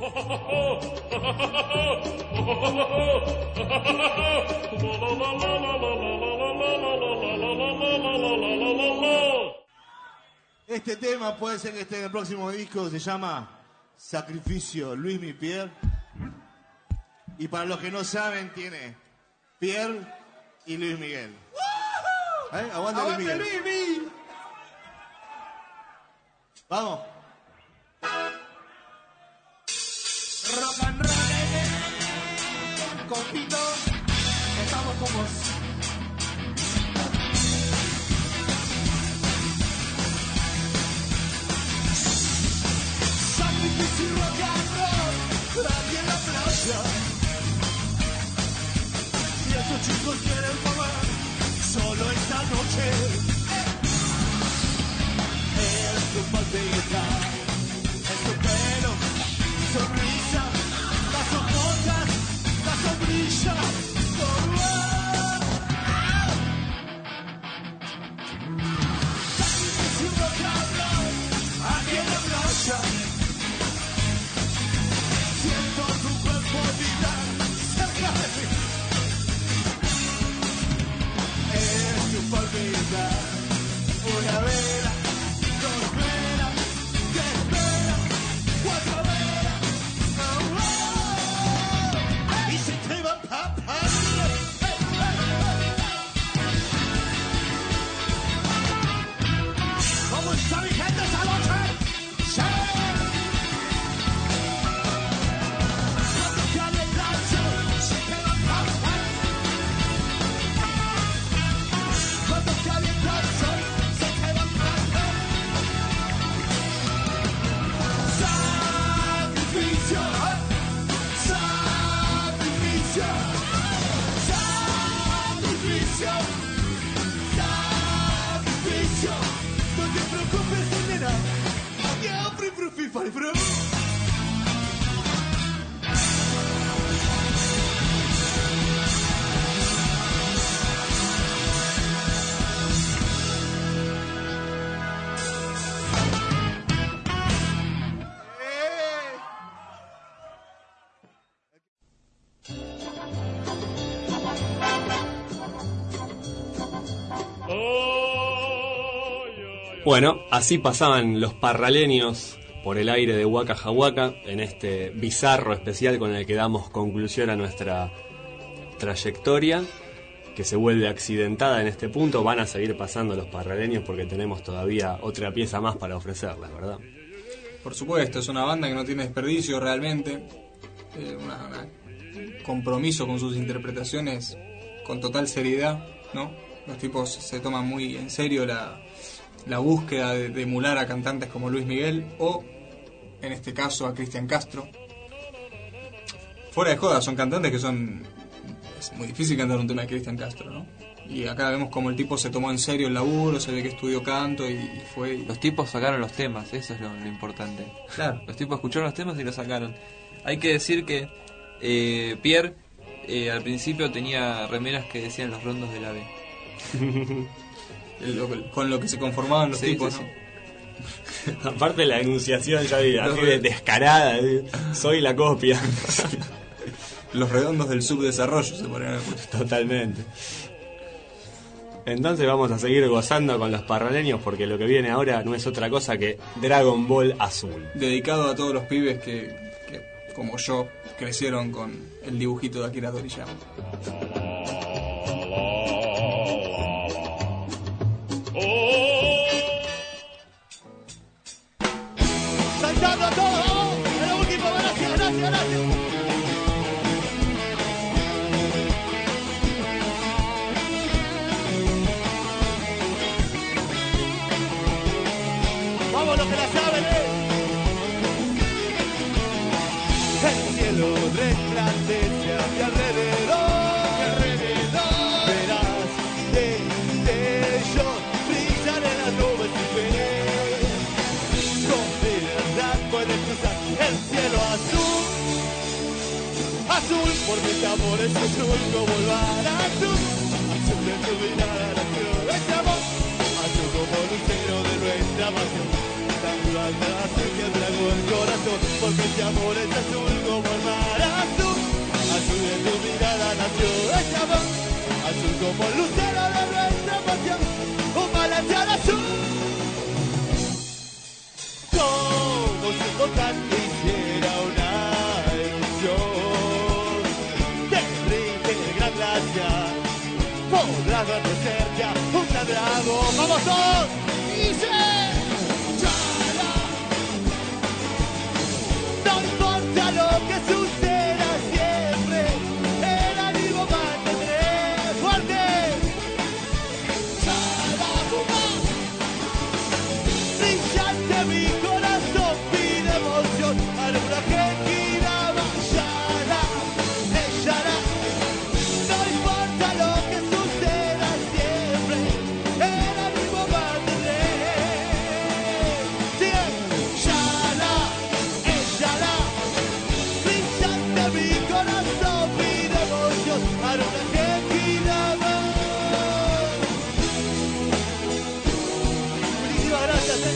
Este tema puede ser que esté en el próximo disco, se llama Sacrificio, Luis Mi Pierre. Y para los que no saben, tiene Pierre y Luis Miguel. ¿Eh? Aguante, Luis Miguel. Luis. Vamos. Rock and roll, compito, estamos con vos. Sacrificio y rock and roll, aquí en la playa. Y estos chicos quieren comer solo esta noche. Es tu palpita, es tu pelo, sonrisa, las hojotas, la sombrilla. Oh, oh. Sacrificio y rock and roll, aquí en la playa. Siento tu cuerpo vibrar cerca de mí. Es tu palpita, una vela, dos velas, tres velas, cuatro velas, oh, oh. Y se te va papá. ¿Cómo está mi gente esta noche? ¡Sí! Cuando calienta el sol, se te va papá. Cuando calienta el sol, se te va papá. Sacrificio, sacrificio, sacrificio, sacrificio. No te preocupes, nena. Ya, fri, fri, fri, fri, fri. Bueno, así pasaban los parraleños por el aire de Waka Jawaka en este bizarro especial con el que damos conclusión a nuestra trayectoria, que se vuelve accidentada en este punto. Van a seguir pasando los parraleños porque tenemos todavía otra pieza más para ofrecerles, ¿verdad? Por supuesto, es una banda que no tiene desperdicio realmente, eh, una, una compromiso con sus interpretaciones con total seriedad, ¿no? Los tipos se toman muy en serio la, la búsqueda de, de emular a cantantes como Luis Miguel o, en este caso, a Cristian Castro. Fuera de joda, son cantantes que son... Es muy difícil cantar un tema de Cristian Castro, ¿no? Y acá vemos como el tipo se tomó en serio el laburo, se ve que estudió canto y, y fue... Los tipos sacaron los temas, eso es lo, lo importante. Claro. Los tipos escucharon los temas y los sacaron. Hay que decir que eh, Pierre eh, al principio tenía remeras que decían los rondos del A B. el, con lo que se conformaban los sí, tipos, sí, ¿no? sí. Aparte la enunciación ya vi, así de descarada, ¿sí? Soy la copia. Los redondos del subdesarrollo se ponen. Totalmente. Entonces vamos a seguir gozando con los parraleños porque lo que viene ahora no es otra cosa que Dragon Ball Azul. Dedicado a todos los pibes que, que como yo, crecieron con el dibujito de Akira Toriyama. Saltando a todos, vamos, en lo último, gracias, gracias, gracias. Vamos los que la saben, eh. El cielo resplandece a mi alrededor, alrededor. Verás destellos brillar en las nubes y ver. Con verdad puedes cruzar el cielo azul, azul, porque este amor es azul como el mar azul, azul de tu mirada, azul de este amor, azul como el lucero de nuestra pasión. Que trago el corazón, porque este amor es azul como el mar azul, azul de tu mirada nació este amor, azul como el lucero de nuestra pasión, un manantial azul. Como si un volcán hiciera una erupción, derrite el gran glaciar, podrás reconocer ya un gran dragón. ¡Vamos todos! ¡Y se! No importa lo que suceda siempre, el ánimo mantendré fuerte. Sarabuma, brillante mi corazón pide emoción, alguna que quiera vayara, ella. No importa lo que suceda siempre, el ánimo mantendré. Sigue, Yara. Mi corazón pide emoción, para una que quiera más. Muchísimas gracias, eh.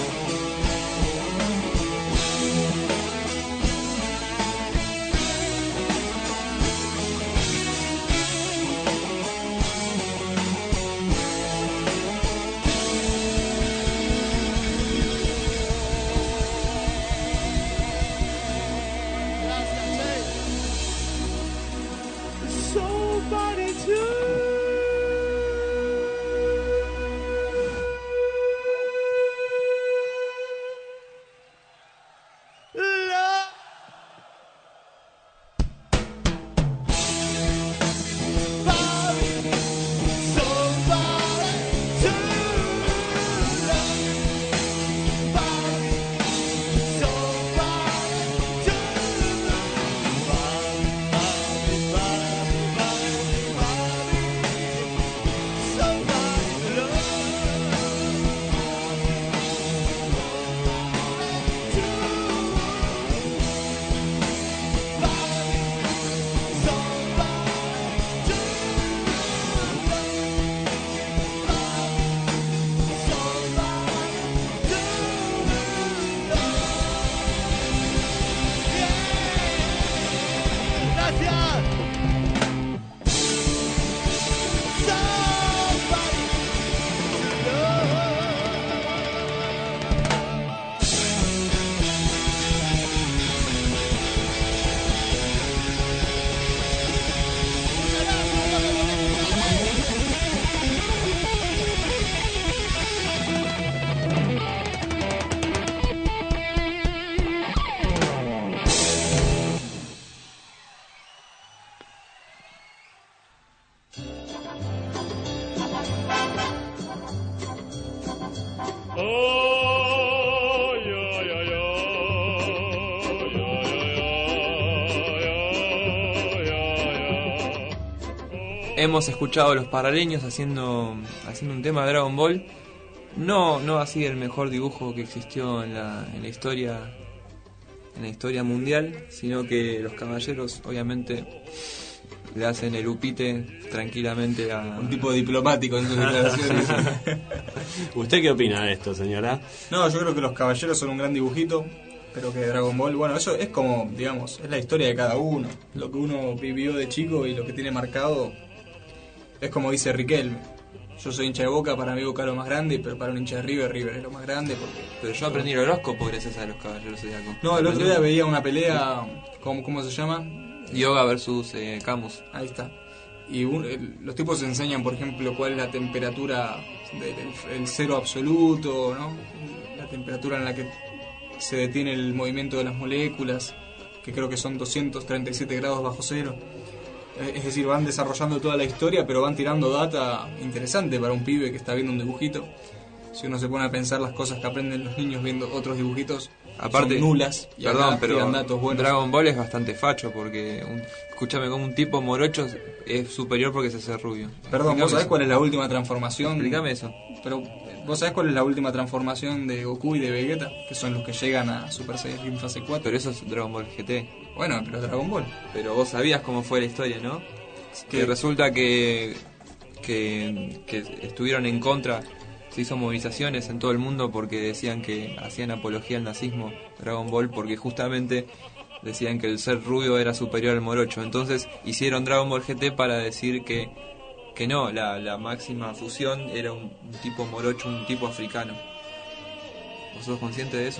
Somebody to love. Somebody to love. Somebody to Hemos escuchado a los paraleños haciendo haciendo un tema de Dragon Ball. No, no así el mejor dibujo que existió en la, en la historia en la historia mundial, sino que los caballeros obviamente le hacen el upite tranquilamente a... Un tipo diplomático en sus declaraciones. ¿Usted qué opina de esto, señora? No, yo creo que los caballeros son un gran dibujito, pero que Dragon Ball, bueno, eso es como, digamos, es la historia de cada uno. Lo que uno vivió de chico y lo que tiene marcado es como dice Riquelme. Yo soy hincha de Boca, para mí Boca es lo más grande, pero para un hincha de River, River es lo más grande. Porque Pero yo aprendí el horóscopo gracias a los caballeros zodiacos. No, el otro día veía una pelea, ¿cómo, cómo se llama? Yoga versus eh, Camus. Ahí está. Y un, el, los tipos enseñan, por ejemplo, cuál es la temperatura del el cero absoluto, ¿no? La temperatura en la que se detiene el movimiento de las moléculas, que creo que son doscientos treinta y siete grados bajo cero. Es decir, van desarrollando toda la historia, pero van tirando data interesante para un pibe que está viendo un dibujito. Si uno se pone a pensar las cosas que aprenden los niños viendo otros dibujitos, aparte son nulas. Y perdón, acá pero tiran datos buenos. Dragon Ball es bastante facho porque, un, escúchame, como un tipo morocho es superior porque se hace rubio. Perdón, ¿vos sabés cuál es la última transformación? Explícame eso. Pero, ¿vos sabés cuál es la última transformación de Goku y de Vegeta? Que son los que llegan a Super Saiyajin fase cuatro. Pero eso es Dragon Ball G T. Bueno, pero es Dragon Ball. Pero vos sabías cómo fue la historia, ¿no? ¿Qué? Que resulta que, que, que estuvieron en contra, se hizo movilizaciones en todo el mundo porque decían que hacían apología al nazismo, Dragon Ball, porque justamente decían que el ser rubio era superior al morocho. Entonces hicieron Dragon Ball G T para decir que, que no, la, la máxima fusión era un, un tipo morocho, un tipo africano. ¿Vos sos consciente de eso?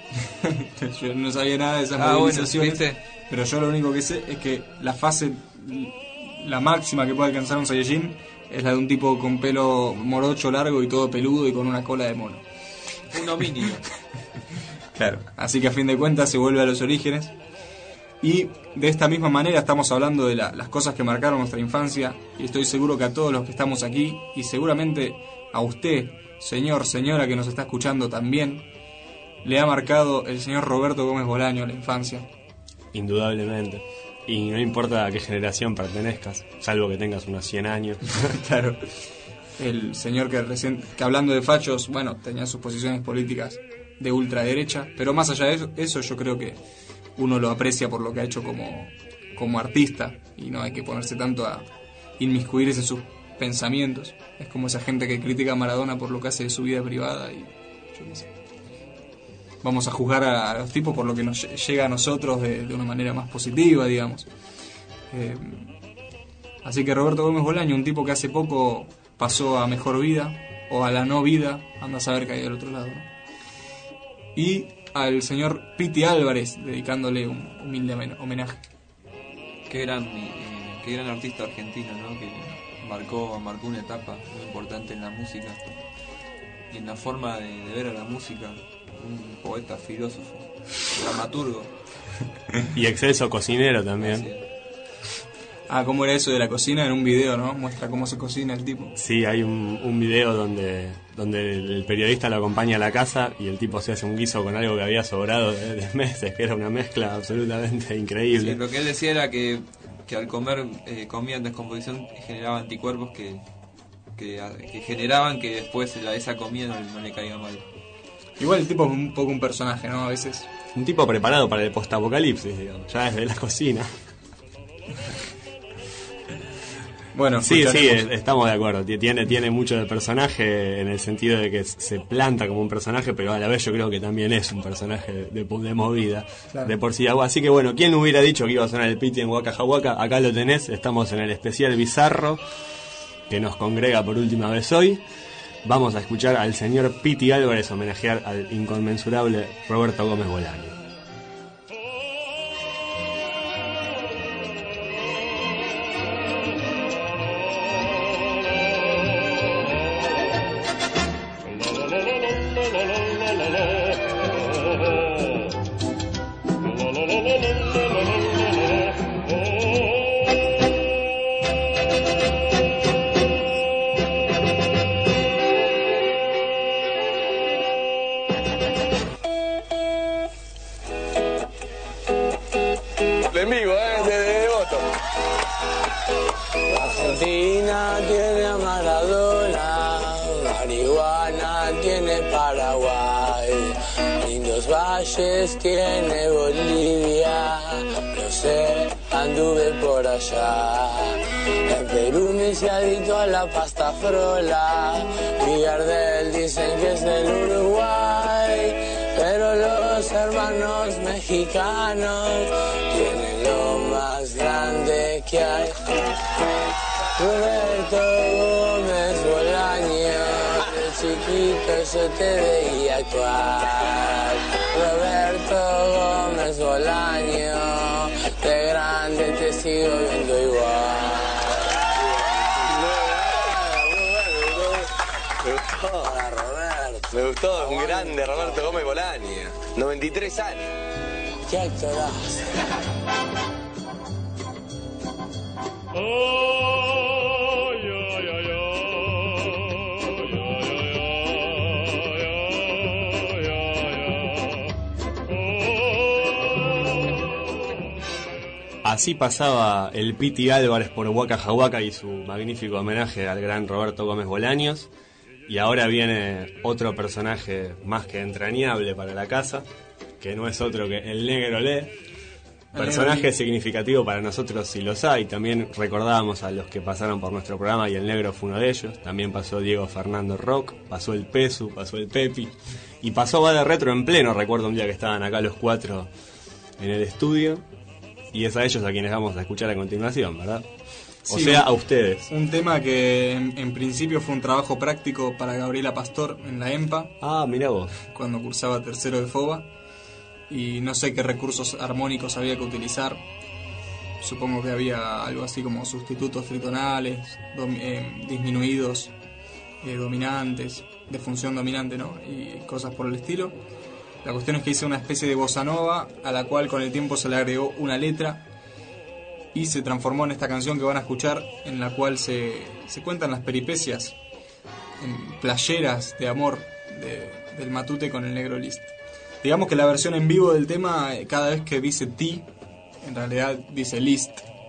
Yo no sabía nada de esas ah, movilizaciones, bueno, pero yo lo único que sé es que la fase, la máxima que puede alcanzar un Saiyajin es la de un tipo con pelo morocho largo y todo peludo y con una cola de mono. Un homínido. Claro, así que a fin de cuentas se vuelve a los orígenes. Y de esta misma manera estamos hablando de la, las cosas que marcaron nuestra infancia, y estoy seguro que a todos los que estamos aquí, y seguramente a usted, señor, señora que nos está escuchando también, le ha marcado el señor Roberto Gómez Bolaño la infancia. Indudablemente. Y no importa a qué generación pertenezcas, salvo que tengas unos cien años. Claro. El señor que recién, que hablando de fachos, bueno, tenía sus posiciones políticas de ultraderecha, pero más allá de eso, eso yo creo que uno lo aprecia por lo que ha hecho como, como artista, y no hay que ponerse tanto a inmiscuirse en sus pensamientos. Es como esa gente que critica a Maradona por lo que hace de su vida privada y yo qué sé. Vamos a juzgar a, a los tipos por lo que nos llega a nosotros de, de una manera más positiva, digamos. Eh, así que Roberto Gómez Bolaño, un tipo que hace poco pasó a mejor vida, o a la no vida, anda a saber que hay del otro lado, ¿no? Y al señor Piti Álvarez, dedicándole un humilde homenaje. Qué gran, eh, qué gran artista argentino, ¿no? Que marcó, marcó una etapa muy importante en la música y en la forma de, de ver a la música. Un poeta, filósofo, dramaturgo. Y excelso cocinero también. Ah, ¿cómo era eso de la cocina? En un video, ¿no? Muestra cómo se cocina el tipo. Sí, hay un, un video donde, donde el periodista lo acompaña a la casa y el tipo se hace un guiso con algo que había sobrado de, de meses, que era una mezcla absolutamente increíble. Sí, lo que él decía era que, que al comer eh, comida en descomposición generaba anticuerpos que, que, que generaban que después la, esa comida no, no le caiga mal. Igual el tipo es un poco un personaje, ¿no? A veces. Un tipo preparado para el postapocalipsis, digamos, ya desde la cocina. Bueno, sí, sí, estamos de acuerdo. Tiene, tiene mucho de personaje en el sentido de que se planta como un personaje, pero a la vez yo creo que también es un personaje de, de movida, claro, de por sí. Así que bueno, ¿quién hubiera dicho que iba a sonar el Piti en Waka Jawaka? Acá lo tenés, estamos en el especial bizarro que nos congrega por última vez hoy. Vamos a escuchar al señor Piti Álvarez homenajear al inconmensurable Roberto Gómez Bolaño. Argentina tiene a Maradona, marihuana tiene Paraguay, lindos valles tiene Bolivia, no sé, anduve por allá. En Perú me hice adicto a la pasta frola. Y Gardel dicen que es del Uruguay. Pero los hermanos mexicanos tienen lo más grande que hay. Roberto Gómez Bolaño, de chiquito yo te veía actuar. Roberto Gómez Bolaño, de grande te sigo viendo igual. Me gustó, Roberto. Me gustó, un grande Roberto Gómez Bolaño. noventa y tres años. ¡Qué actorazo! Así pasaba el Piti Álvarez por Waka Jawaka y su magnífico homenaje al gran Roberto Gómez Bolaños. Y ahora viene otro personaje más que entrañable para la casa, que no es otro que el Negro Le. Personaje significativo para nosotros si los hay. También recordábamos a los que pasaron por nuestro programa y el Negro fue uno de ellos. También pasó Diego Fernando Rock, pasó el Pesu, pasó el Pepi. Y pasó Va de Retro en pleno, recuerdo un día que estaban acá los cuatro en el estudio. Y es a ellos a quienes vamos a escuchar a continuación, ¿verdad? O Sí, sea, a ustedes. Un tema que en, en principio fue un trabajo práctico para Gabriela Pastor en la EMPA. Ah, mirá vos. Cuando cursaba tercero de FOBA. Y no sé qué recursos armónicos había que utilizar. Supongo que había algo así como sustitutos tritonales, dom- eh, disminuidos, eh, dominantes, de función dominante, ¿no? Y cosas por el estilo. La cuestión es que hice una especie de bossa nova a la cual con el tiempo se le agregó una letra y se transformó en esta canción que van a escuchar, en la cual se, se cuentan las peripecias en playeras de amor de, del Matute con el Negro List. Digamos que la versión en vivo del tema, cada vez que dice ti, en realidad dice List.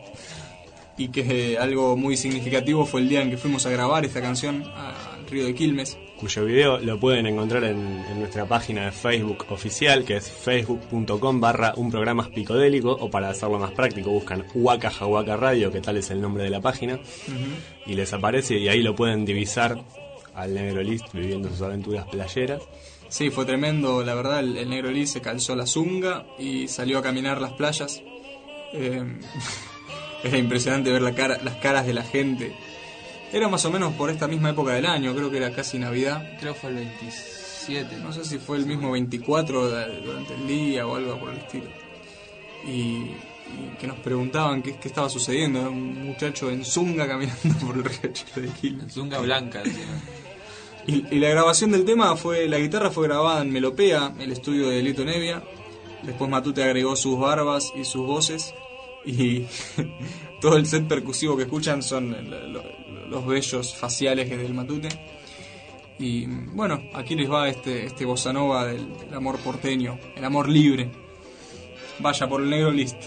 Y que eh, algo muy significativo fue el día en que fuimos a grabar esta canción al río de Quilmes. Cuyo video lo pueden encontrar en, en nuestra página de Facebook oficial, que es facebook.com barra un programa picodélico, o para hacerlo más práctico buscan Waka Jawaka Radio, que tal es el nombre de la página, Uh-huh. y les aparece y ahí lo pueden divisar al Negro List viviendo sus aventuras playeras. Sí, fue tremendo, la verdad, el, el Negro List se calzó la zunga y salió a caminar las playas. Eh, era impresionante ver la cara, las caras de la gente. Era más o menos por esta misma época del año, creo que era casi Navidad. Creo que fue el veintisiete. No sé si fue el mismo veinticuatro de- durante el día o algo por el estilo. Y, y que nos preguntaban qué, qué estaba sucediendo. Era un muchacho en zunga caminando por el riachuelo de Quilmes. Zunga blanca, encima. Y, y la grabación del tema fue, la guitarra fue grabada en Melopea, el estudio de Lito Nevia. Después Matute agregó sus barbas y sus voces. Y todo el set percusivo que escuchan son lo- lo- los bellos faciales que del Matute. Y bueno, aquí les va este, este bossa nova del, del amor porteño, el amor libre. Vaya por el Negro List.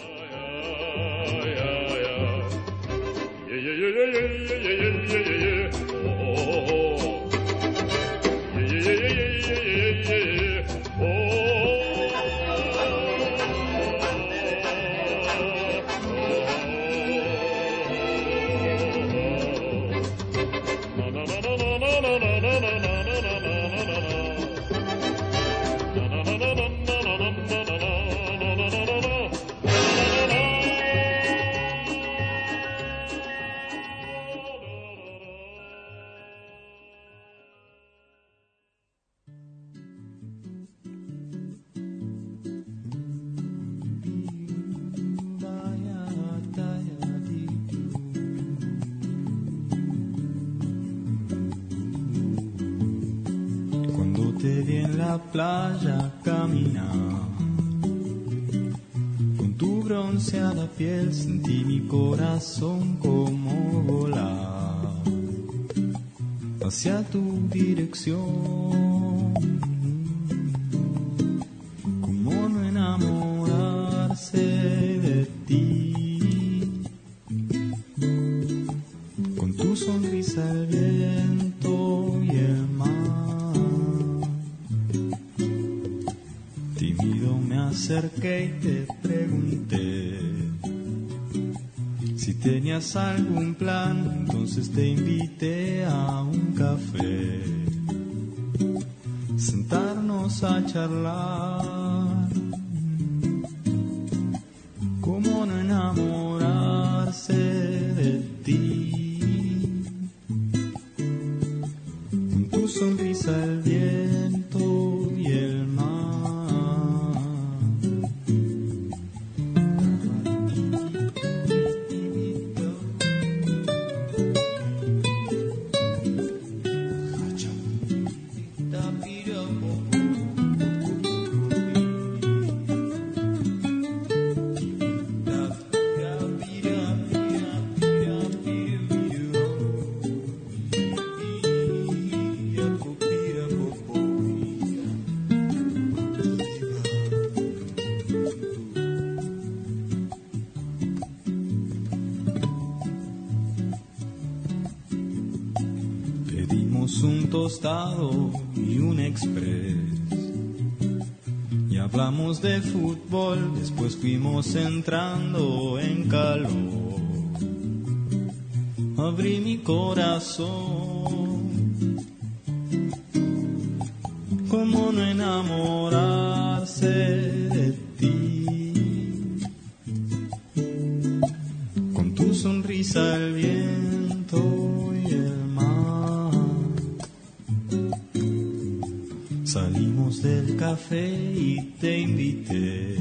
Cuando te vi en la playa caminar, con tu bronceada piel sentí mi corazón como volar hacia tu dirección. ¿Cómo no enamorarse de ti? Con tu sonrisa, el viento y el mar. Tímido me acerqué y te pregunté si Si tenías algún plan, entonces te invité a un café. Sentarnos a charlar. ¿Cómo no enamorarse de ti? Con tu sonrisa, el viento y el mar. Un tostado y un express y hablamos de fútbol, después fuimos entrando en calor. Abrí mi corazón, ¿cómo no enamorarse de ti? Con tu sonrisa, el viento y el salimos del café y te invité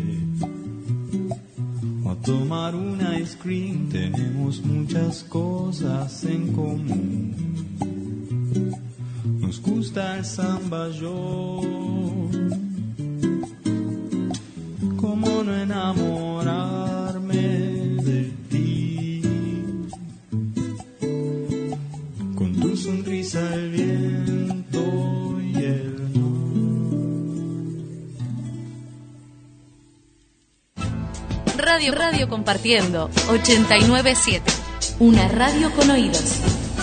a tomar un ice cream. Tenemos muchas cosas en común. Nos gusta el samba yo. ¿Cómo no enamorarme de ti? Con tu sonrisa, el viento y el Radio, radio compartiendo ochenta y nueve punto siete. Una radio con oídos.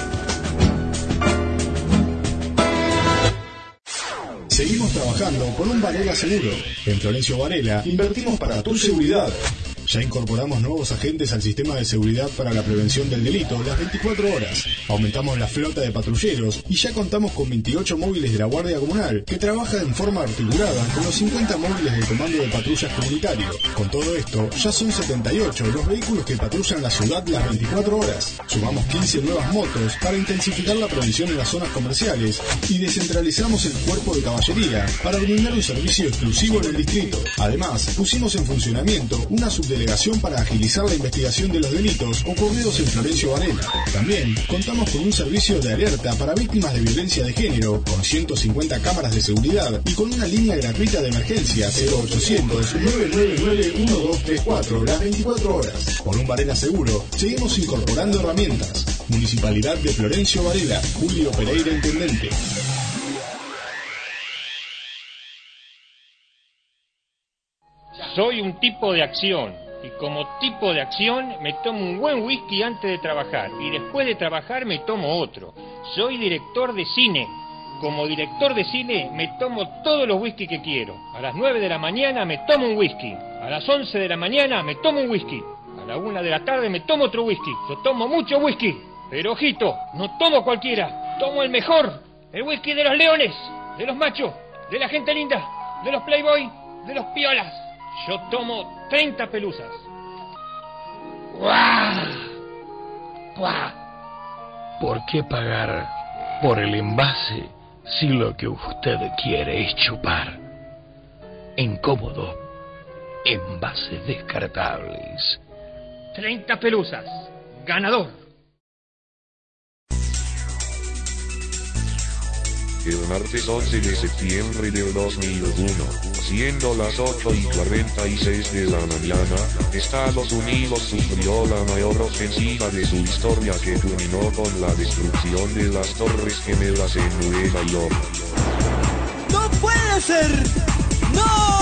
Seguimos trabajando con un Varela seguro. En Florencio Varela invertimos para tu seguridad. Ya incorporamos nuevos agentes al sistema de seguridad para la prevención del delito las veinticuatro horas. Aumentamos la flota de patrulleros y ya contamos con veintiocho móviles de la Guardia Comunal que trabaja en forma articulada con los cincuenta móviles del Comando de Patrullas Comunitario. Con todo esto, ya son setenta y ocho los vehículos que patrullan la ciudad las veinticuatro horas. Sumamos quince nuevas motos para intensificar la prevención en las zonas comerciales y descentralizamos el cuerpo de caballería para brindar un servicio exclusivo en el distrito. Además, pusimos en funcionamiento una subdelegación para agilizar la investigación de los delitos ocurridos en Florencio Varela. También contamos con un servicio de alerta para víctimas de violencia de género, con ciento cincuenta cámaras de seguridad y con una línea gratuita de emergencia cero ochocientos, nueve nueve nueve, uno dos tres cuatro las veinticuatro horas. Por un Varela seguro, seguimos incorporando herramientas. Municipalidad de Florencio Varela, Julio Pereira, Intendente. Soy un tipo de acción. Y como tipo de acción me tomo un buen whisky antes de trabajar y después de trabajar me tomo otro. Soy director de cine. Como director de cine me tomo todos los whisky que quiero. A las nueve de la mañana me tomo un whisky. A las once de la mañana me tomo un whisky. A la una de la tarde me tomo otro whisky. Yo tomo mucho whisky. Pero ojito, no tomo cualquiera. Tomo el mejor. El whisky de los leones, de los machos, de la gente linda, de los playboy, de los piolas. Yo tomo treinta pelusas. ¡Guau! ¡Guau! ¿Por qué pagar por el envase si lo que usted quiere es chupar? Incómodo. Envases descartables. treinta pelusas. Ganador. El martes once de septiembre del dos mil uno, siendo las ocho y cuarenta y seis de la mañana, Estados Unidos sufrió la mayor ofensiva de su historia que culminó con la destrucción de las Torres Gemelas en Nueva York. ¡No puede ser! ¡No!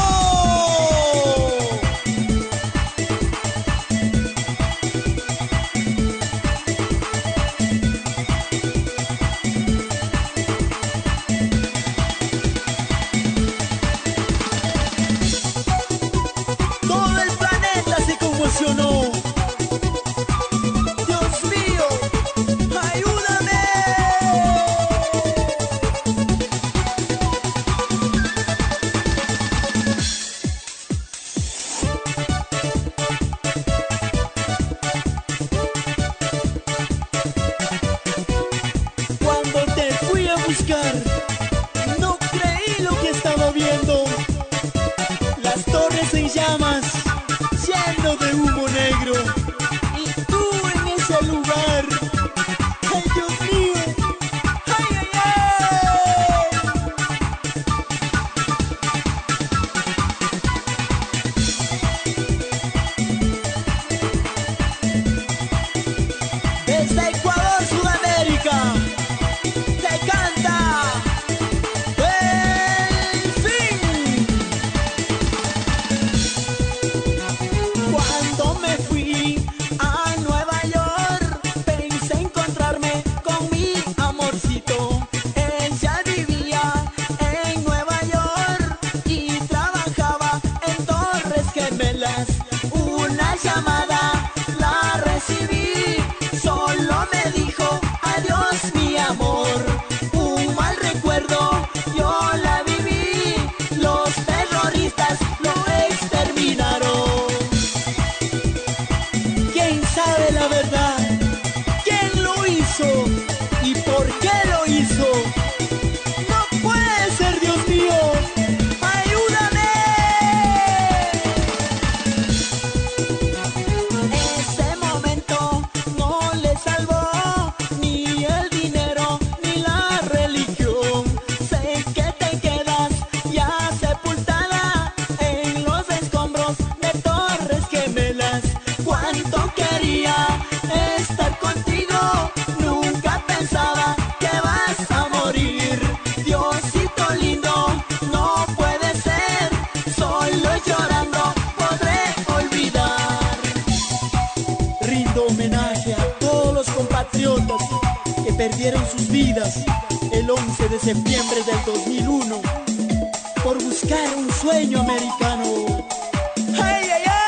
homenaje a todos los compatriotas que perdieron sus vidas el once de septiembre del dos mil uno por buscar un sueño americano. ¡Hey, hey, hey!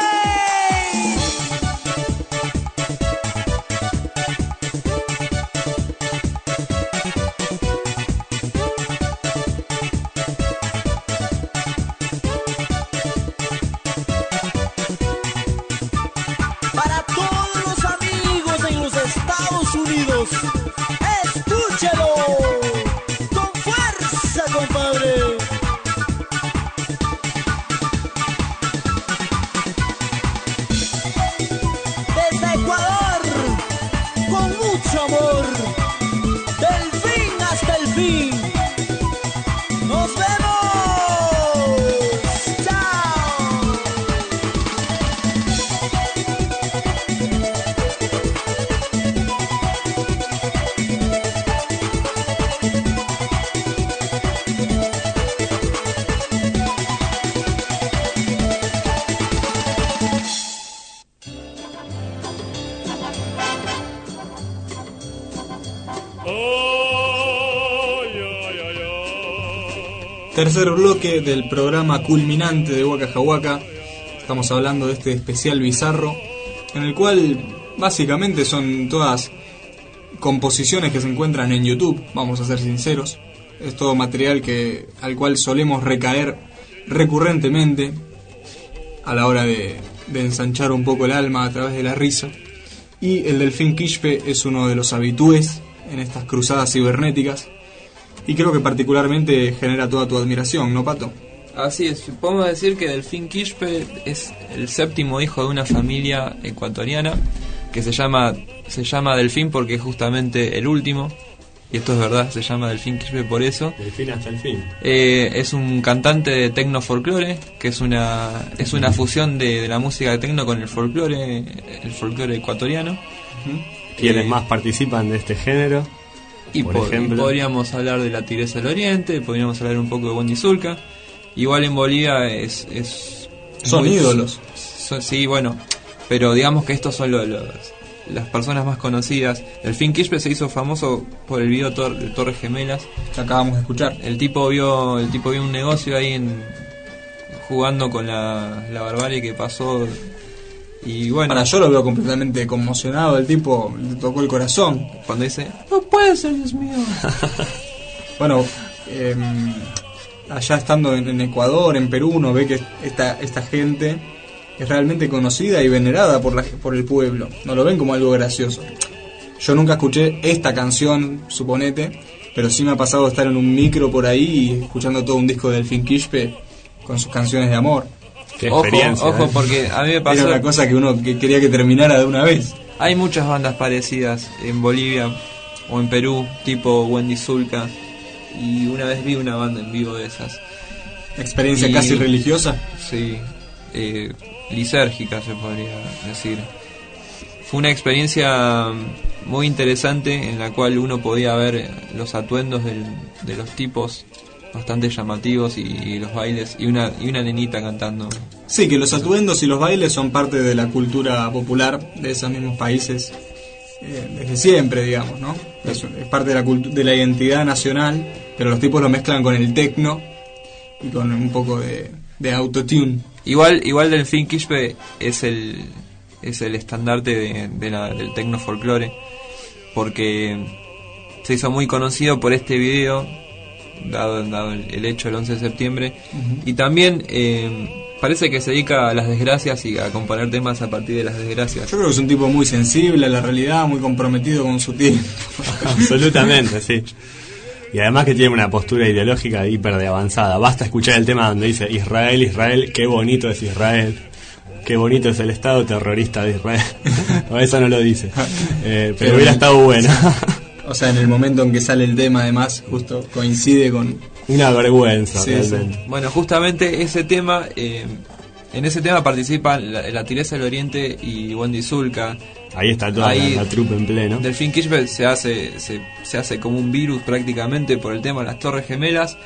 Para todos los amigos en los Estados Unidos, escúchelo con fuerza, compadre. Desde Ecuador, con mucho amor, del fin hasta el fin. Nos vemos. Chao. Tercer bloque del programa culminante de Waka Jawaka. Estamos hablando de este especial bizarro, en el cual básicamente son todas composiciones que se encuentran en YouTube, vamos a ser sinceros. Es todo material que al cual solemos recaer recurrentemente a la hora de, de ensanchar un poco el alma a través de la risa. Y el Delfín Quispe es uno de los habitués en estas cruzadas cibernéticas. Y creo que particularmente genera toda tu admiración, ¿no, Pato? Así es, podemos decir que Delfín Quispe es el séptimo hijo de una familia ecuatoriana que se llama se llama Delfín porque es justamente el último, y esto es verdad, se llama Delfín Quispe por eso. Delfín hasta el fin. Eh, es un cantante de tecno folclore, que es una es una fusión de, de la música de tecno con el folclore, el folclore ecuatoriano. Uh-huh. ¿Quiénes eh, más participan de este género? Y, por por, ejemplo, y podríamos hablar de la Tigresa del Oriente, podríamos hablar un poco de Wendy Zulka. Igual en Bolivia es... es son muy, ídolos. Son, sí, bueno, pero digamos que estos son los, los, las personas más conocidas. Delfín Quispe se hizo famoso por el video tor, de Torres Gemelas. Que acabamos de escuchar. El tipo vio el tipo vio un negocio ahí en, jugando con la, la barbarie que pasó. Y bueno, para yo lo veo completamente conmocionado, el tipo le tocó el corazón cuando dice no puede ser, Dios mío. Bueno, eh, allá estando en, en Ecuador, en Perú, uno ve que esta, esta gente es realmente conocida y venerada por, la, por el pueblo. No lo ven como algo gracioso. Yo nunca escuché esta canción, suponete, pero sí me ha pasado estar en un micro por ahí escuchando todo un disco de Delfín Quispe con sus canciones de amor. Qué experiencia, ojo, ojo, ¿eh? Porque a mí me pasó... Era una cosa que uno que quería que terminara de una vez. Hay muchas bandas parecidas en Bolivia o en Perú, tipo Wendy Zulka, y una vez vi una banda en vivo de esas. ¿Experiencia y, casi religiosa? Sí, eh, lisérgica se podría decir. Fue una experiencia muy interesante en la cual uno podía ver los atuendos del, de los tipos bastante llamativos y, y los bailes y una y una nenita cantando. Sí, que los atuendos y los bailes son parte de la cultura popular de esos mismos países eh, desde siempre, digamos, ¿no? Es, es parte de la cultu- de la identidad nacional, pero los tipos lo mezclan con el tecno y con un poco de, de autotune. Igual igual Delfín Quispe es el es el estandarte de, de la, del tecno folclore, porque se hizo muy conocido por este video dado, dado el, el hecho del once de septiembre. Uh-huh. Y también eh, parece que se dedica a las desgracias y a componer temas a partir de las desgracias. Yo creo que es un tipo muy sensible a la realidad, muy comprometido con su tiempo. Absolutamente, sí. Y además que tiene una postura ideológica hiper de avanzada. Basta escuchar el tema donde dice Israel, Israel, qué bonito es Israel, qué bonito es el Estado terrorista de Israel. No, eso no lo dice, eh, pero, pero hubiera estado bueno. O sea, en el momento en que sale el tema, además, justo coincide con... Una vergüenza, sí, realmente. Sí. Bueno, justamente ese tema, eh, en ese tema participan la, la Tigresa del Oriente y Wendy Zulka. Ahí está toda Ahí, la, la trupe en pleno. Delfín Quispe se hace, se, se hace como un virus prácticamente por el tema de las Torres Gemelas.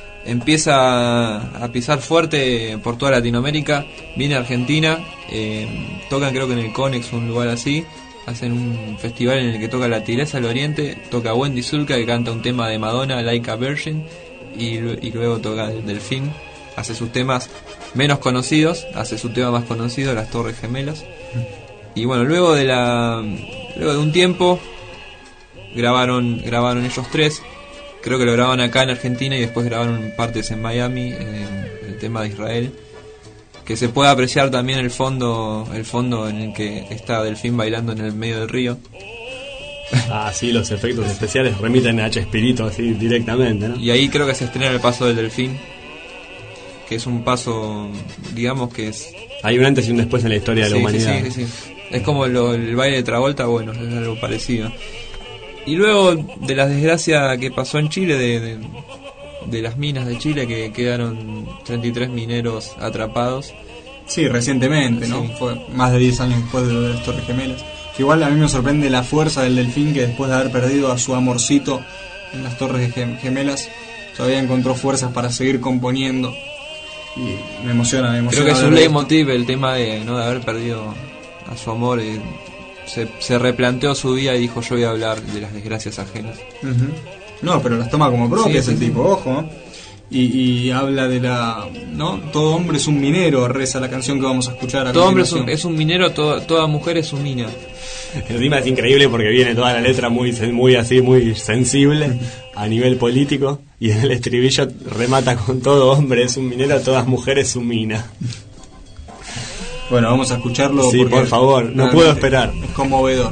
Empieza a pisar fuerte por toda Latinoamérica. Viene a Argentina, eh, tocan creo que en el Conex, un lugar así. hacen un festival en el que toca la Tigresa del Oriente, toca Wendy Zulka, que canta un tema de Madonna, Like a Virgin, y, y luego toca el Delfín, hace sus temas menos conocidos, hace su tema más conocido, Las Torres Gemelas. Y bueno, luego de la luego de un tiempo grabaron grabaron ellos tres, creo que lo grabaron acá en Argentina y después grabaron partes en Miami, en el tema de Israel, que se puede apreciar también el fondo el fondo en el que está Delfín bailando en el medio del río. Ah, sí, los efectos especiales remiten a Chespirito así directamente, ¿no? Y ahí creo que se estrena el paso del Delfín, que es un paso, digamos que es... Hay un antes y un después en la historia de la sí, humanidad. Sí, sí, sí. Es como lo, el baile de Travolta, bueno, es algo parecido. Y luego de la desgracia que pasó en Chile, de, de, de las minas de Chile, que quedaron treinta y tres mineros atrapados. Sí, recientemente, ¿no? Sí. Fue más de diez años después de lo de las Torres Gemelas. Igual a mí me sorprende la fuerza del Delfín, que después de haber perdido a su amorcito en las Torres Gemelas, todavía encontró fuerzas para seguir componiendo. Y me emociona, me emociona. Creo que es un ver leitmotiv el tema de, ¿no?, de haber perdido a su amor. Y se, se replanteó su vida y dijo: yo voy a hablar de las desgracias ajenas. Uh-huh. No, pero las toma como propias, Sí, sí, el sí. tipo, ojo. Y, y habla de la... ¿no? Todo hombre es un minero, reza la canción que vamos a escuchar a Todo hombre es un, continuación. es un minero, todo, toda mujer es un mina. Encima es increíble porque viene toda la letra muy sen- muy así, muy sensible a nivel político, y en el estribillo remata con: todo hombre es un minero, todas mujeres su mina. Bueno, vamos a escucharlo. Sí, porque por favor, no realmente puedo esperar. Es conmovedor.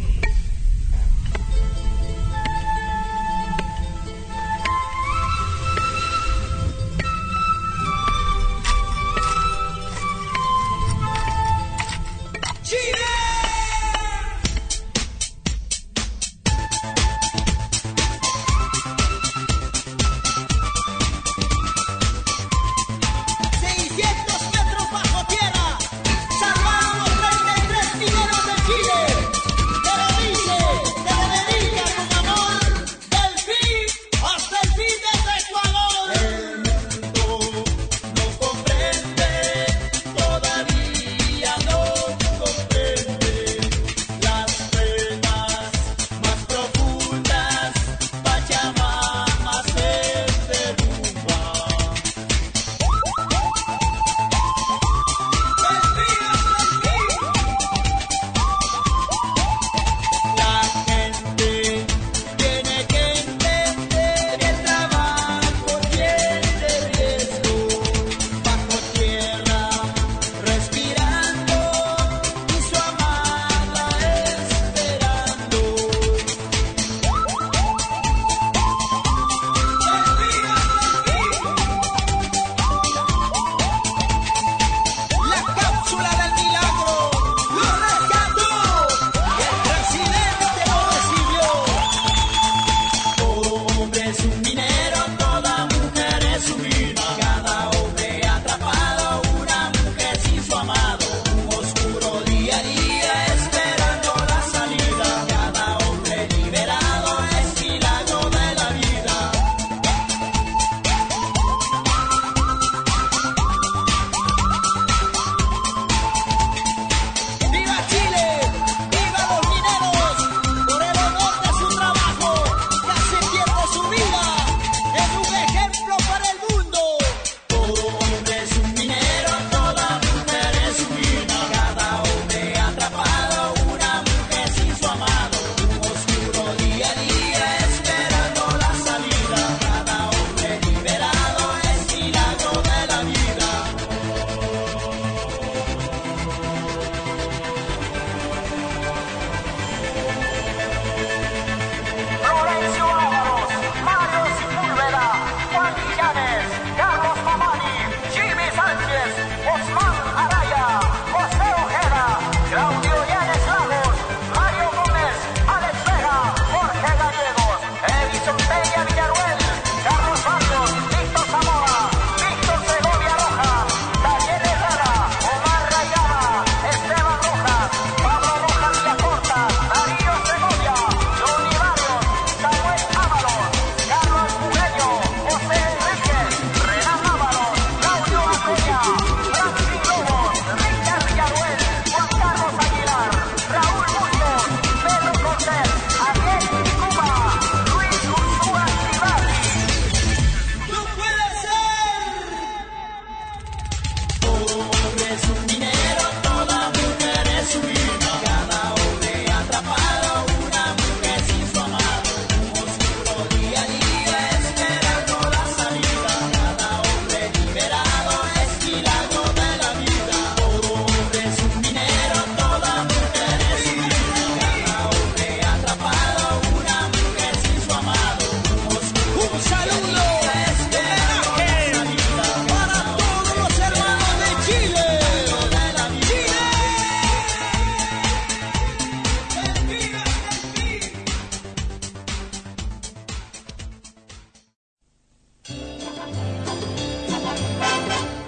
seiscientos metros bajo tierra, salvamos treinta y tres mineros de Chile.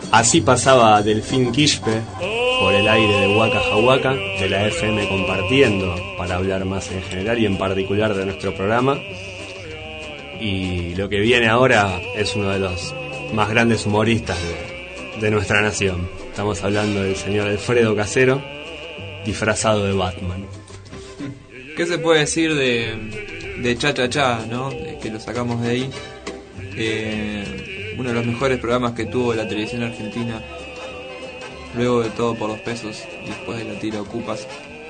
Así pasaba Delfín Quispe por el aire de Waka Jawaka, de la F M Compartiendo, para hablar más en general y en particular de nuestro programa. Y lo que viene ahora es uno de los más grandes humoristas de, de nuestra nación. Estamos hablando del señor Alfredo Casero, disfrazado de Batman. ¿Qué se puede decir de, de Cha Cha Cha, ¿no? De que lo sacamos de ahí. Eh, uno de los mejores programas que tuvo la televisión argentina, luego de Todo por dos pesos y después de La Tira Ocupas,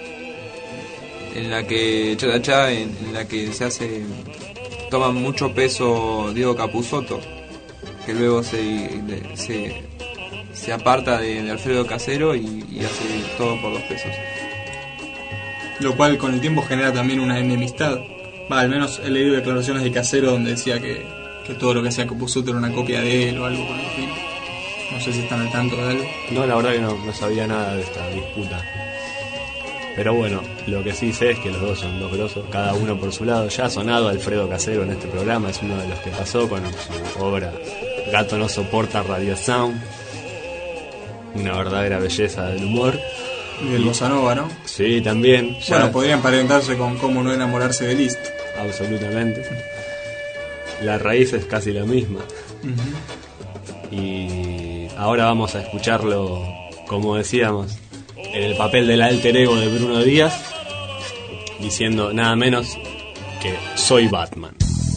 en la que Cha Cha Cha, en, en la que se hace, toma mucho peso Diego Capusotto, que luego se se, se aparta de, de Alfredo Casero y, y hace Todo por dos pesos. Lo cual con el tiempo genera también una enemistad. Va, al menos he leído declaraciones de Casero donde decía que, que todo lo que hacía Capusotto era una copia de él o algo por el estilo. No sé si están al tanto de algo. No, la verdad que no, no sabía nada de esta disputa. Pero bueno, lo que sí sé es que los dos son dos grosos, cada uno por su lado. Ya ha sonado Alfredo Casero en este programa, es uno de los que pasó con su obra Gato no soporta Radio Sound. Una verdadera belleza del humor. Y del bossa nova, ¿no? Sí, también. Ya... Bueno, podría emparentarse con Cómo no enamorarse de Liszt. Absolutamente. La raíz es casi la misma. Uh-huh. Y ahora vamos a escucharlo, como decíamos, en el papel del alter ego de Bruno Díaz, diciendo nada menos que soy Batman.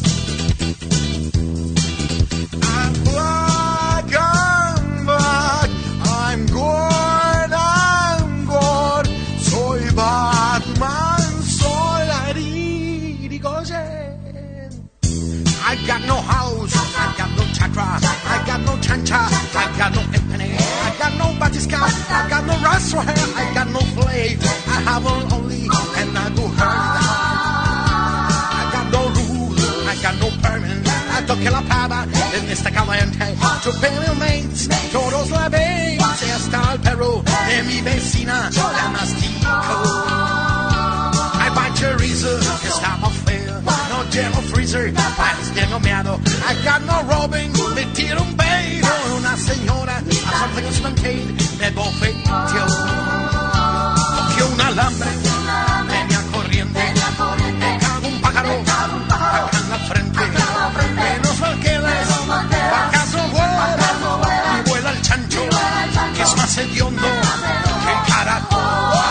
I got no house, I got no chakra, I got no chancha, I got no empany, I got no batisca, I got no rastro hair, I got no flake, I have one only, and I go hard. I got no rules, I got no permit, I toque la pava en esta caliente, to pay my mates, todos la ven, y hasta el perro de mi vecina, la mastico. I buy chorizo, que estaba feo, no llevo freezer, panes de nomeado. I got no robing, me tiro un beso, una señora, a something is maintained, me bofeteó. Que un alambre, venía corriente, me cago un pájaro, acá en la frente, menos mal que les, pa' acaso vuela, y vuela el chancho, que es más hediondo que el carajo.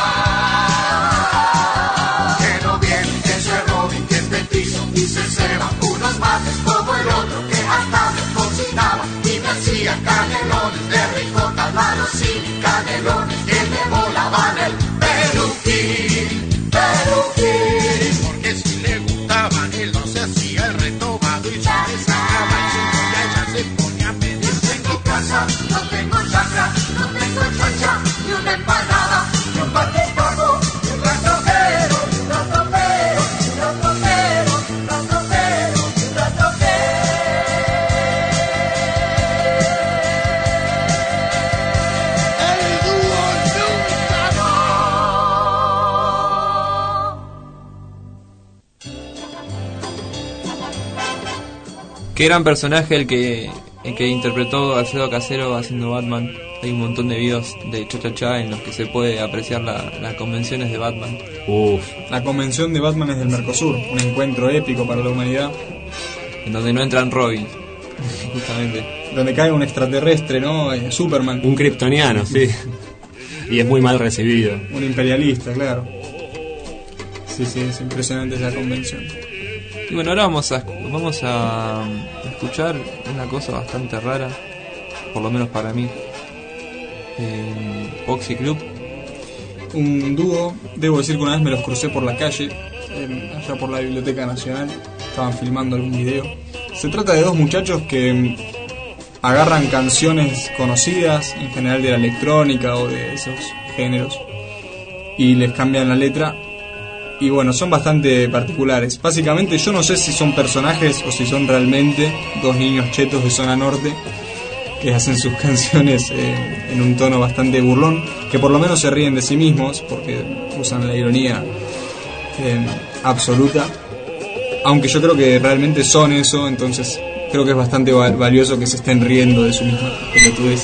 Como el otro que hasta me cocinaba y me hacía canelones de ricota, malos y canelones que me volaban el peluquín, peluquín. Porque si le gustaba él no se hacía el retobado y se le sacaba el cinto y ella se ponía a pedir. Tengo casa, no tengo chacra, no tengo chacha, ni una empanada, ni un pan de pavo, ni un ratopero, ni un ratopero, ni un ratopero, ni un ratopero. Qué gran personaje el que el que interpretó Alfredo Casero haciendo Batman. Hay un montón de videos de Cha Cha Cha en los que se puede apreciar la, las convenciones de Batman. Uf. La convención de Batman es del Mercosur, un encuentro épico para la humanidad. En donde no entran Robin, justamente. Donde cae un extraterrestre, ¿no? Eh, Superman. Un kryptoniano, sí. Y es muy mal recibido. Un imperialista, claro. Sí, sí, es impresionante esa convención. Y bueno, ahora vamos a, vamos a escuchar una cosa bastante rara, por lo menos para mí. Eh, Oxy Club. Un dúo, debo decir que una vez me los crucé por la calle, eh, allá por la Biblioteca Nacional, estaban filmando algún video. Se trata de dos muchachos que agarran canciones conocidas, en general de la electrónica o de esos géneros, y les cambian la letra. Y bueno, son bastante particulares. Básicamente yo no sé si son personajes o si son realmente dos niños chetos de zona norte que hacen sus canciones eh, en un tono bastante burlón, que por lo menos se ríen de sí mismos porque usan la ironía eh, absoluta, aunque yo creo que realmente son eso, entonces creo que es bastante val- valioso que se estén riendo de su misma pelotudez.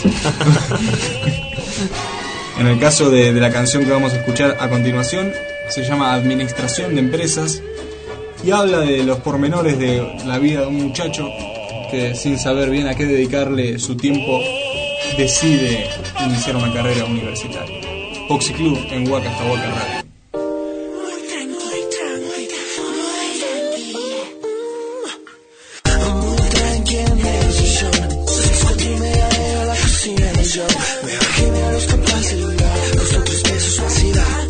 En el caso de, de la canción que vamos a escuchar a continuación, se llama Administración de Empresas y habla de los pormenores de la vida de un muchacho que, sin saber bien a qué dedicarle su tiempo, decide iniciar una carrera universitaria. Poxy Club en Waka hasta Waka Radio. Mejor que me los capaz de celular, costó tres pesos la ciudad.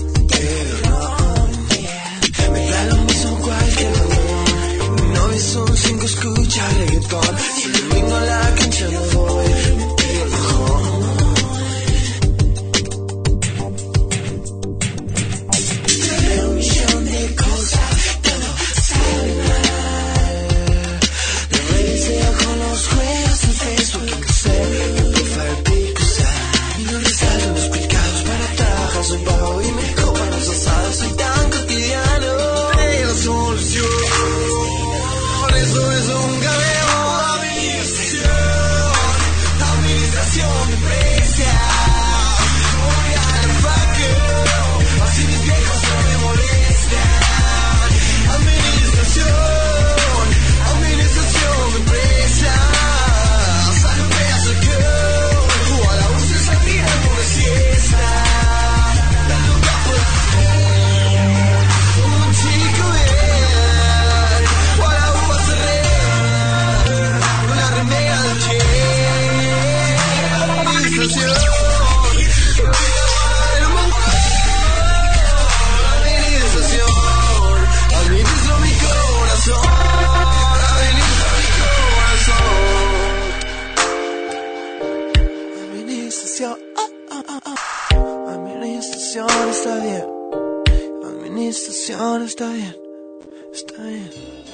Me da lo mismo cualquier mamón. Mi novia son cinco, escucha reggaetón. Si el domingo a la cancha no voy, me pido el bajón. Trae un millón de cosas, todo sale mal. Me reviseo con los juegos en Facebook y que sé. Soy bajo y me copan los asados, soy tan cotidiano. Pero solución, por eso es un cabello. Administración, administración de empresa. Voy al vaquero, así mis viejos no me molestan. Administración, administración de empresa. Salgo un pedazo de girl, o a la U se tiran por la siesta. Administración está bien. Administración está bien. Está bien.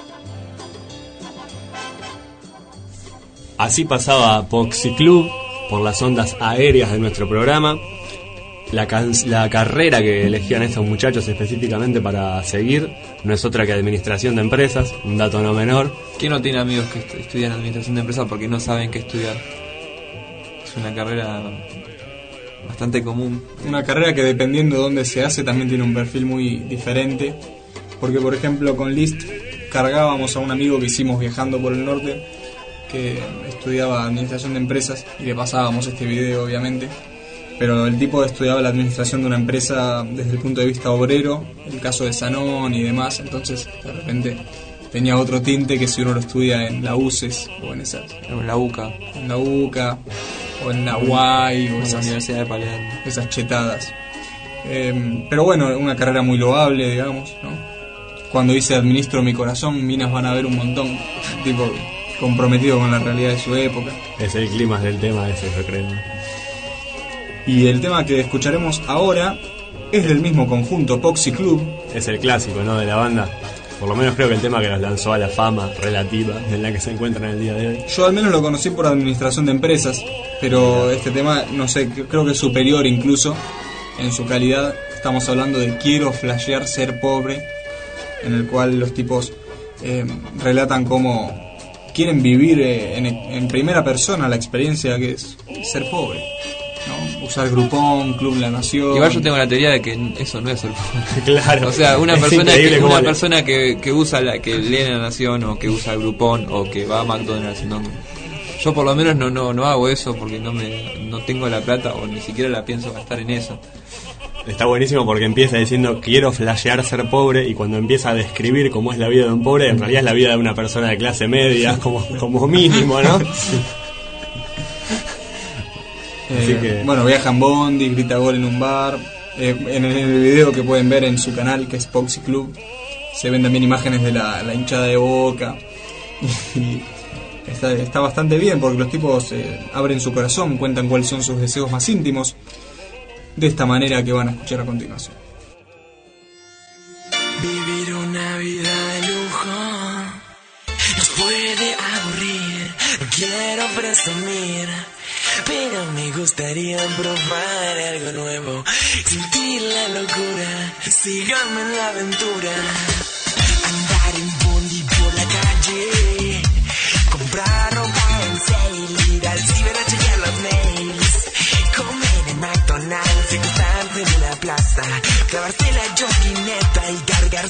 Así pasaba Poxy Club por las ondas aéreas de nuestro programa. La, can- la carrera que elegían estos muchachos específicamente para seguir no es otra que administración de empresas, un dato no menor. ¿Quién no tiene amigos que est- estudian administración de empresas porque no saben qué estudiar? Es una carrera bastante común. Una carrera que, dependiendo de dónde se hace, también tiene un perfil muy diferente. Porque, por ejemplo, con List cargábamos a un amigo que hicimos viajando por el norte, que estudiaba administración de empresas, y le pasábamos este video, obviamente. Pero el tipo estudiaba la administración de una empresa desde el punto de vista obrero, el caso de Sanón y demás. Entonces, de repente, tenía otro tinte que si uno lo estudia en la U C E S o en esas, en la UCA, en la UCA o en la U A I o en esas, la Universidad de Palermo, esas chetadas. Eh, pero bueno, una carrera muy loable, digamos, ¿no? Cuando dice administro mi corazón, minas van a ver un montón, tipo comprometido con la realidad de su época. Es el clima del tema ese, yo creo. Y el tema que escucharemos ahora es del mismo conjunto, Poxy Club. Es el clásico, ¿no?, de la banda. Por lo menos creo que el tema que los lanzó a la fama relativa en la que se encuentran el día de hoy. Yo al menos lo conocí por administración de empresas, pero este tema, no sé, creo que es superior incluso en su calidad. Estamos hablando de Quiero flashear ser pobre, en el cual los tipos eh, relatan cómo quieren vivir eh, en, en primera persona la experiencia que es ser pobre, ¿no? Usar Groupon, Club La Nación. Igual yo tengo la teoría de que eso no es ser pobre. Claro. O sea, una es persona que cómo una le... persona que, que usa la que lee La Nación o que usa Groupon o que va a McDonald's, no, yo por lo menos no no no hago eso porque no me no tengo la plata o ni siquiera la pienso gastar en eso. Está buenísimo porque empieza diciendo quiero flashear ser pobre, y cuando empieza a describir cómo es la vida de un pobre, en realidad es la vida de una persona de clase media, como, como mínimo, ¿no? Eh, que... Bueno, viaja en bondi, grita gol en un bar. Eh, en, el, en el video que pueden ver en su canal, que es Poxy Club, se ven también imágenes de la, la hinchada de Boca. Y está, está bastante bien porque los tipos eh, abren su corazón, cuentan cuáles son sus deseos más íntimos, de esta manera que van a escuchar a continuación. Vivir una vida de lujo nos puede aburrir. No quiero presumir, pero me gustaría probar algo nuevo, sentir la locura, síganme en la aventura. Andar en bondi por la calle, comprar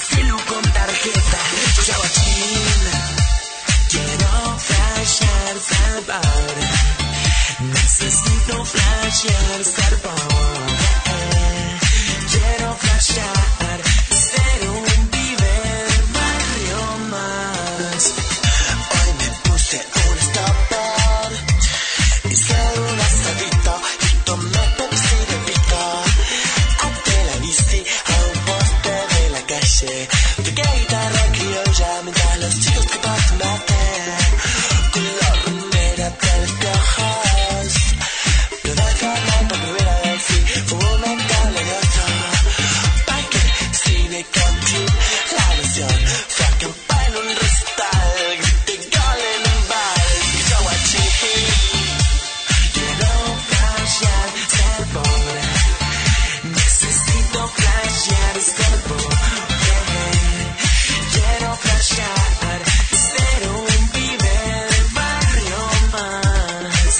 celu con tarjeta. Yaguachín, quiero flashear, ser pobre. Necesito flashear, ser pobre. Quiero flashear, ser un pibe del barrio más. Hoy me puse un stopper y ser un asadito y tomé Pepsi de pico. Até la bici a un poste de la calle. Toqué guitarra criolla mientras los chicos que pasan baten con la remera de los piojos. Pero de forma por primera vez sí fundamental en otro. Pa' que sigue con la versión fue a acampar en un recital, grité gol en un bar. Y yo guachín, quiero flashear, ser pobre. Necesito flashear, ser pobre. Quiero flashear, ser un pibe del barrio más.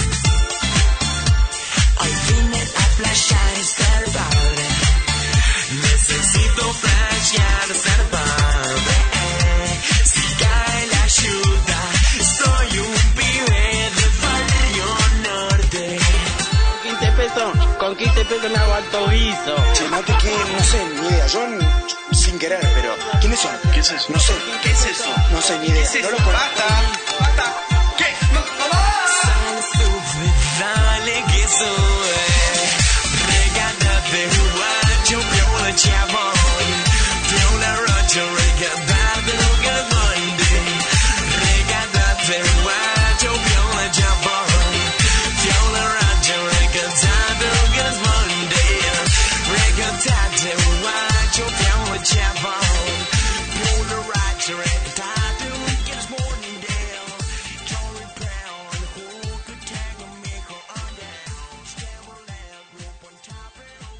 Hoy vine a flashear, ser pobre. Necesito flashear, ser pobre. Si cae la ayuda, soy un pibe del barrio norte. quince pesos, con quince pesos me hago alto guiso. Che, no te quiero, no sé, ni idea. Yo n- sin querer, pero. ¿Quiénes son? ¿Qué es eso? No sé. ¿Qué es eso? No sé, ni idea. No lo conozco. Basta, basta. ¿Qué? No, mamá. Sale, sube, dale que sube. Regálate guacho, viola chabón. Viola rocho, regálate lo que es Monday. Regálate guacho, viola chabón. Viola rocho, regálate lo que es Monday. Regálate guacho, viola chabón. Viola rocho, regálate lo que es Monday. Johnny Brown, who could take a mijo on down. Chevrolet, group on top of the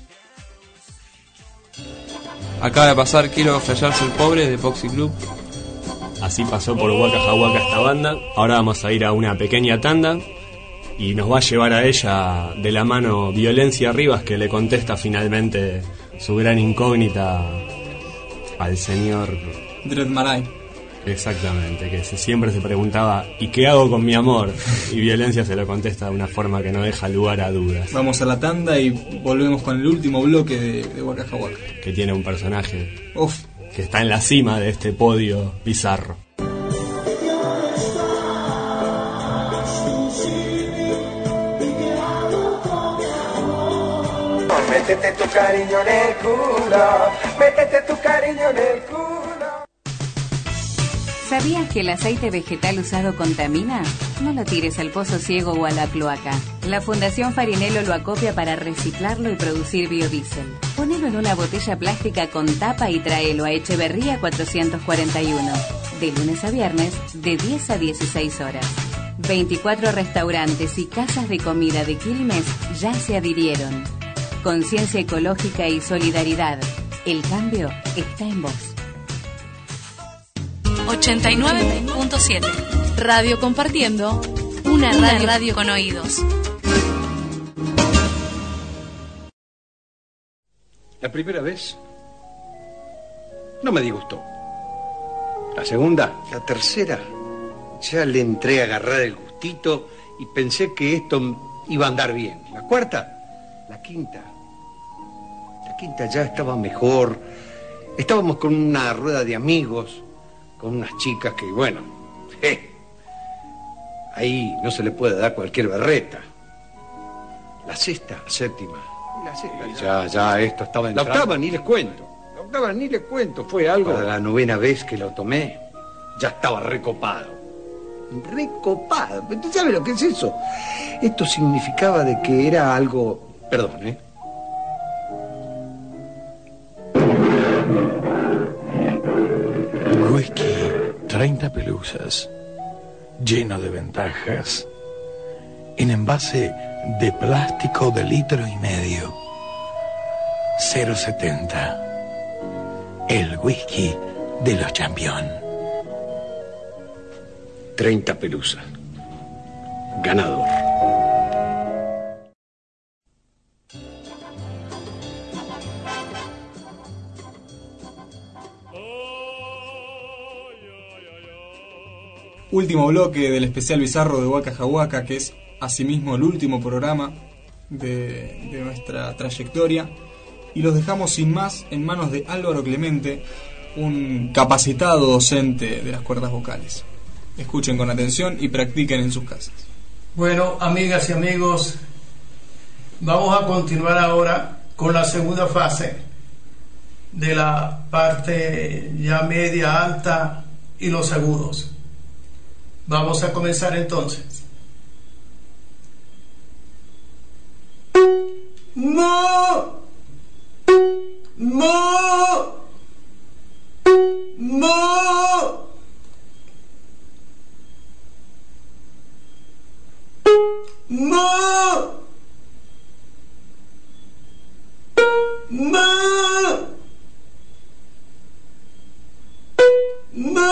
windows. Acaba de pasar Quiero flashearse el pobre de Poxy Club. Así pasó por Waka Jawaka esta banda. Ahora vamos a ir a una pequeña tanda y nos va a llevar a ella de la mano Violencia Rivas, que le contesta finalmente su gran incógnita al señor Dread Marai. Exactamente, que se- siempre se preguntaba ¿y qué hago con mi amor? Y Violencia se lo contesta de una forma que no deja lugar a dudas. Vamos a la tanda y volvemos con el último bloque de, de Waka Jawaka. Que tiene un personaje Uf. que está en la cima de este podio bizarro. Métete tu cariño en el culo, métete tu cariño en el culo. ¿Sabías que el aceite vegetal usado contamina? No lo tires al pozo ciego o a la cloaca. La Fundación Farinello lo acopia para reciclarlo y producir biodiesel. Ponelo en una botella plástica con tapa y tráelo a Echeverría cuatrocientos cuarenta y uno. De lunes a viernes, de diez a dieciséis horas. veinticuatro restaurantes y casas de comida de Quilmes ya se adhirieron. Conciencia ecológica y solidaridad. El cambio está en vos. ochenta y nueve punto siete. Radio Compartiendo, una radio, una radio con oídos. La primera vez no me disgustó. La segunda, la tercera, ya le entré a agarrar el gustito y pensé que esto iba a andar bien. La cuarta, la quinta, la quinta ya estaba mejor. Estábamos con una rueda de amigos, con unas chicas que, bueno, eh, ahí no se le puede dar cualquier berreta. La sexta, la séptima, la sexta, ya, ya esto estaba entrando. La octava ni les cuento, la octava ni les cuento, fue algo. Para la novena vez que lo tomé, ya estaba recopado. Recopado, ¿tú sabes lo que es eso? Esto significaba de que era algo, perdón, ¿eh? Whisky, treinta pelusas, lleno de ventajas, en envase de plástico de litro y medio, cero setenta, el whisky de los campeones. treinta pelusas, ganador. último bloque del especial bizarro de Waka Jawaka, que es asimismo el último programa de, de nuestra trayectoria. Y los dejamos sin más en manos de Álvaro Clemente, un capacitado docente de las cuerdas vocales. Escuchen con atención y practiquen en sus casas. Bueno, amigas y amigos, vamos a continuar ahora con la segunda fase de la parte ya media, alta y los agudos. Vamos a comenzar entonces. Mo, mo, mo. Mo, mo, mo,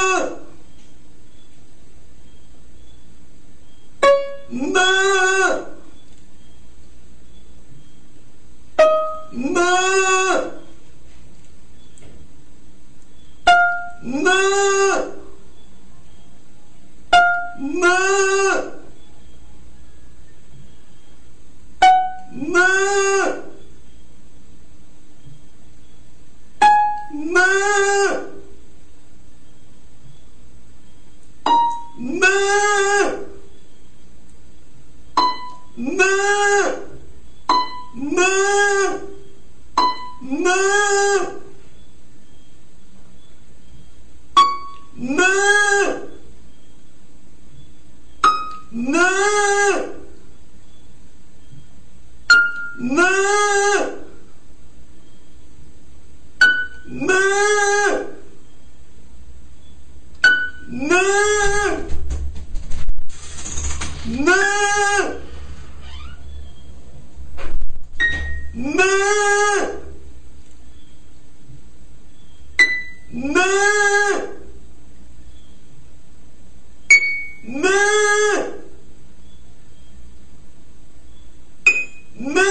mo, mo, mo, mo. Ma, ma, ma, ma, ma, ma, ma, ma. Ma, ma, ma, ma, ma, ma, ma, ma.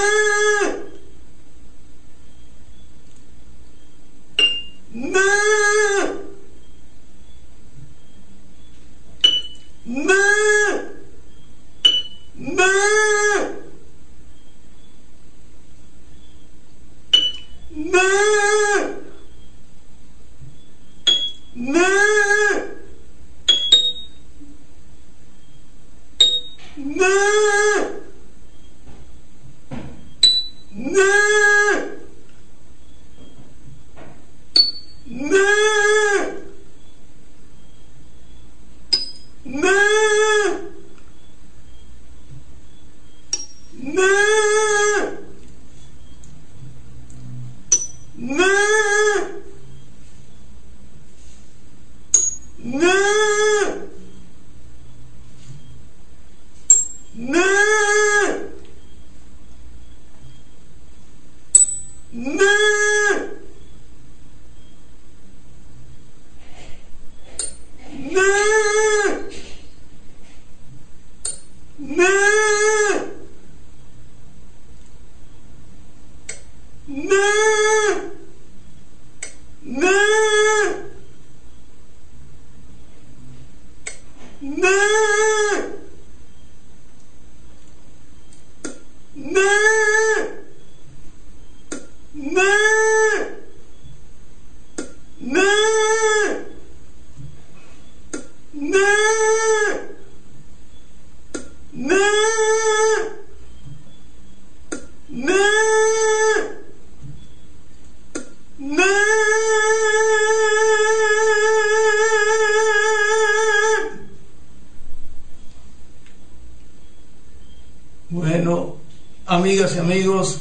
Bueno, amigas y amigos,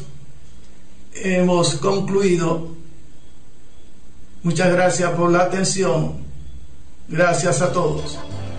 hemos concluido. Muchas gracias por la atención. Gracias a todos.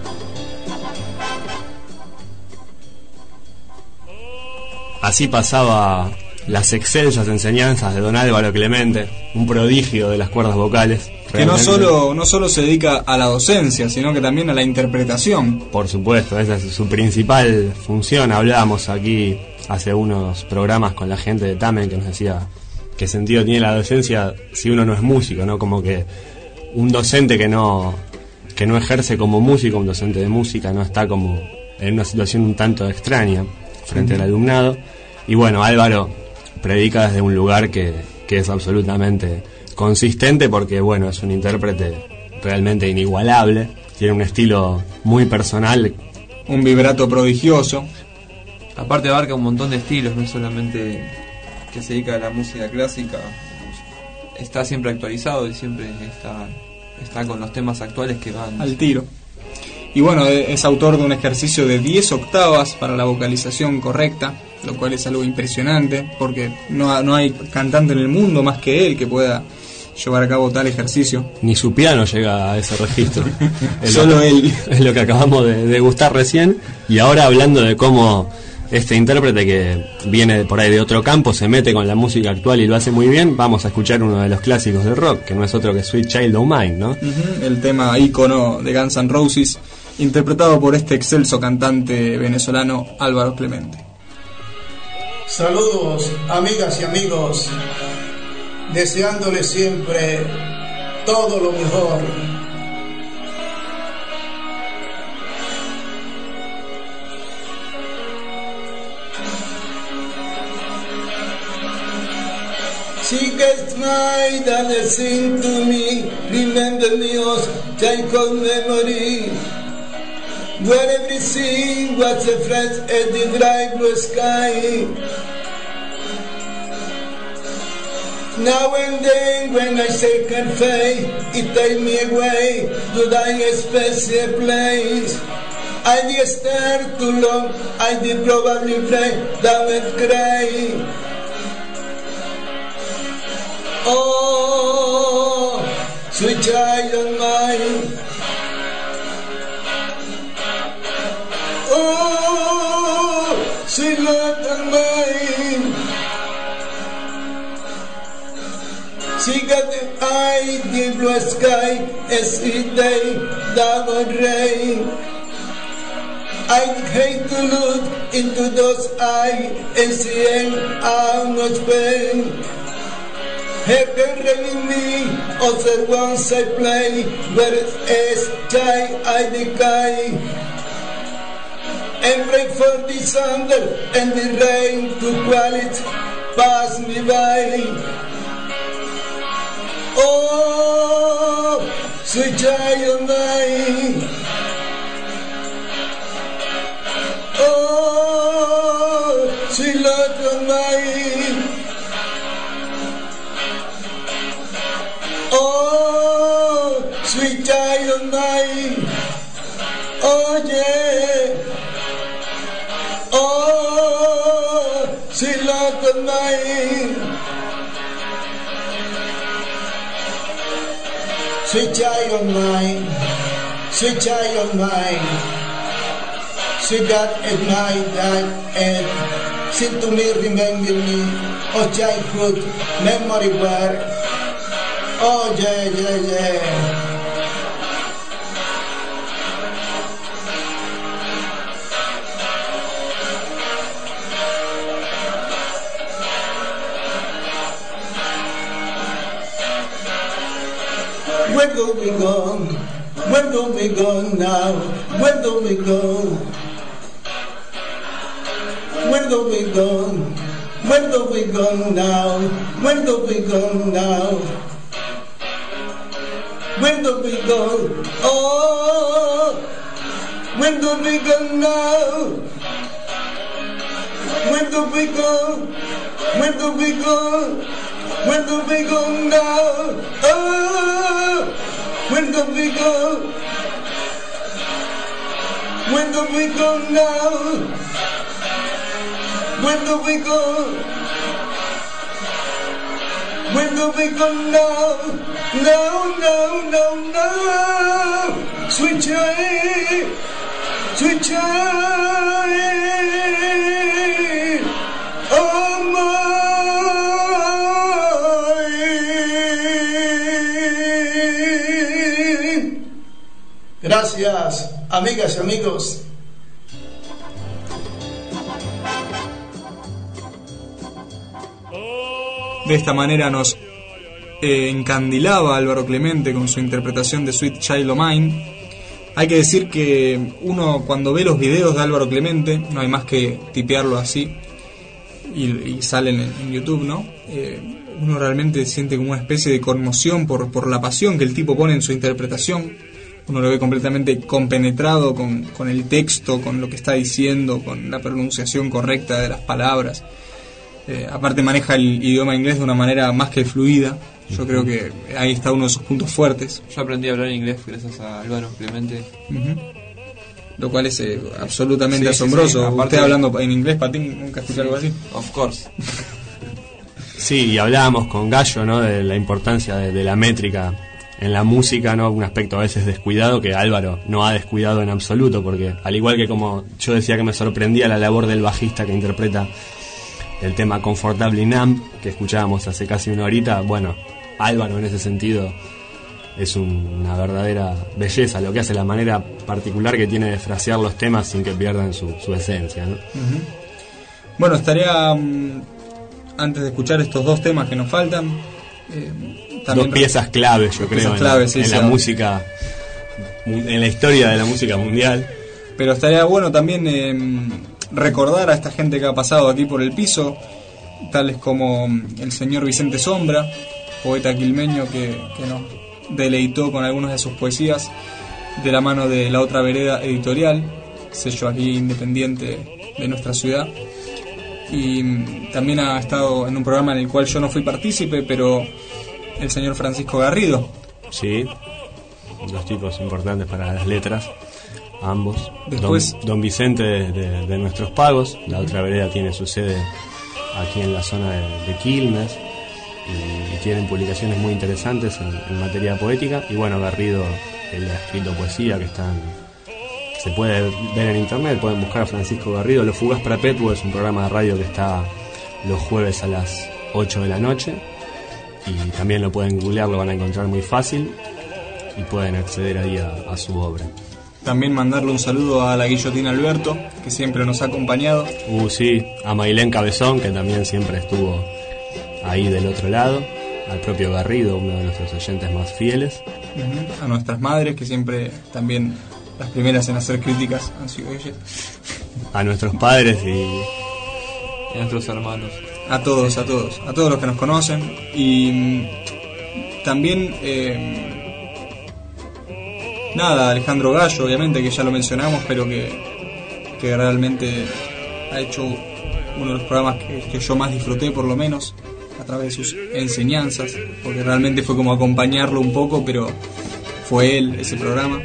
Así pasaba las excelsas enseñanzas de don Álvaro Clemente, un prodigio de las cuerdas vocales. Que no solo, no solo se dedica a la docencia, sino que también a la interpretación. Por supuesto, esa es su principal función. Hablábamos aquí hace unos programas con la gente de Tamen que nos decía qué sentido tiene la docencia si uno no es músico, ¿no? Como que un docente que no que no ejerce como músico, un docente de música, no está como en una situación un tanto extraña frente al alumnado. Y bueno, Álvaro predica desde un lugar que, que es absolutamente consistente, porque bueno, es un intérprete realmente inigualable, tiene un estilo muy personal, un vibrato prodigioso. Aparte abarca un montón de estilos, no es solamente que se dedica a la música clásica, está siempre actualizado y siempre está, está con los temas actuales que van al tiro. Y bueno, es autor de un ejercicio de diez octavas para la vocalización correcta, lo cual es algo impresionante, porque no, no hay cantante en el mundo más que él que pueda llevar a cabo tal ejercicio. Ni su piano llega a ese registro. Solo lo, él. Es lo que acabamos de degustar recién. Y ahora, hablando de cómo este intérprete que viene por ahí de otro campo se mete con la música actual y lo hace muy bien, vamos a escuchar uno de los clásicos del rock, que no es otro que Sweet Child O' Mine, ¿no? Uh-huh, el tema ícono de Guns N' Roses, interpretado por este excelso cantante venezolano Álvaro Clemente. Saludos, amigas y amigos, deseándoles siempre todo lo mejor. Secret night and listen to me, remember me as childhood memory, where everything was a fresh at the dry blue sky. Now and then when I say can fade, it take me away to that special place. I did stare too long, I did probably play down and cry. Oh, sweet child of mine. Oh, sweet love of mine. She got the eye, the blue sky, every day, diamond rain. I hate to look into those eyes and see how much pain. Have been raining me, other ones I play, where it's child I decay. And pray for the thunder and the rain to quality pass me by. Oh, sweet child of mine. Oh, sweet Lord of mine. Oh, sweet child of mine. Oh, yeah. Oh, sweet Lord of mine. Sweet child of mine, sweet child of mine, she got at my that and seem to me remember me of childhood memory where, oh yeah, yeah, yeah. Where do we go? Where do we go now? Where do we go? Where do we go? Where do we go now? Where do we go now? Where do we go? Oh, where do we go now? Where do we go? Where do we go? Where do we go now? Oh, where do we go? Where do we go now? Where do we go? Where do we go now? No, no, no, no. Sweet child, sweet child. Oh, my. Gracias, amigas y amigos. De esta manera nos eh, encandilaba a Álvaro Clemente con su interpretación de Sweet Child O' Mine. Hay que decir que uno cuando ve los videos de Álvaro Clemente, no hay más que tipearlo así y, y salen en, en YouTube, ¿no? Eh, uno realmente siente como una especie de conmoción por, por la pasión que el tipo pone en su interpretación. Uno lo ve completamente compenetrado con, con el texto, con lo que está diciendo, con la pronunciación correcta de las palabras. Eh, aparte maneja el idioma inglés de una manera más que fluida. Yo creo que ahí está uno de sus puntos fuertes. Yo aprendí a hablar inglés gracias a Álvaro Clemente. Uh-huh. Lo cual es eh, absolutamente Sí, asombroso. sí, sí. Aparte- Usted hablando en inglés, Patín, nunca escuché algo así. Of course. Sí, y hablábamos con Gallo, ¿no?, de la importancia de, de la métrica en la música, ¿no? Un aspecto a veces descuidado que Álvaro no ha descuidado en absoluto, porque al igual que como yo decía que me sorprendía la labor del bajista que interpreta el tema Comfortably Numb, que escuchábamos hace casi una horita, bueno, Álvaro en ese sentido es un- una verdadera belleza lo que hace, la manera particular que tiene de frasear los temas sin que pierdan su, su esencia, ¿no? Uh-huh. Bueno, estaría, mm, antes de escuchar estos dos temas que nos faltan, eh, también Dos piezas claves, yo dos creo, piezas en, claves, sí, en sí, la ah. música, en la historia de la música mundial. Pero estaría bueno también eh, recordar a esta gente que ha pasado aquí por el piso, tales como el señor Vicente Sombra, poeta quilmeño que, que nos deleitó con algunas de sus poesías, de la mano de La Otra Vereda Editorial, sello aquí independiente de nuestra ciudad. Y mm, también ha estado en un programa en el cual yo no fui partícipe, pero el señor Francisco Garrido. Sí, dos tipos importantes para las letras, ambos. Después- Don, don Vicente de, de- de Nuestros Pagos, La Otra Vereda tiene su sede aquí en la zona de, de Quilmes, y, y tienen publicaciones muy interesantes en, en materia poética. Y bueno, Garrido, él ha escrito poesía que están, se puede ver en internet, pueden buscar a Francisco Garrido. Lo Fugaz Perpetuo es un programa de radio que está los jueves a las ocho de la noche, y también lo pueden googlear, lo van a encontrar muy fácil y pueden acceder ahí a, a su obra. También mandarle un saludo a la Guillotina Alberto, que siempre nos ha acompañado. Uh, sí, a Mailén Cabezón, que también siempre estuvo ahí del otro lado, al propio Garrido, uno de nuestros oyentes más fieles. Uh-huh. A nuestras madres, que siempre también las primeras en hacer críticas han sido ellas. A nuestros padres y, y a nuestros hermanos. A todos, a todos, a todos los que nos conocen. Y mm, también, eh, nada, Alejandro Gallo, obviamente, que ya lo mencionamos, pero que, que realmente ha hecho uno de los programas que, que yo más disfruté, por lo menos, a través de sus enseñanzas, porque realmente fue como acompañarlo un poco, pero fue él ese programa.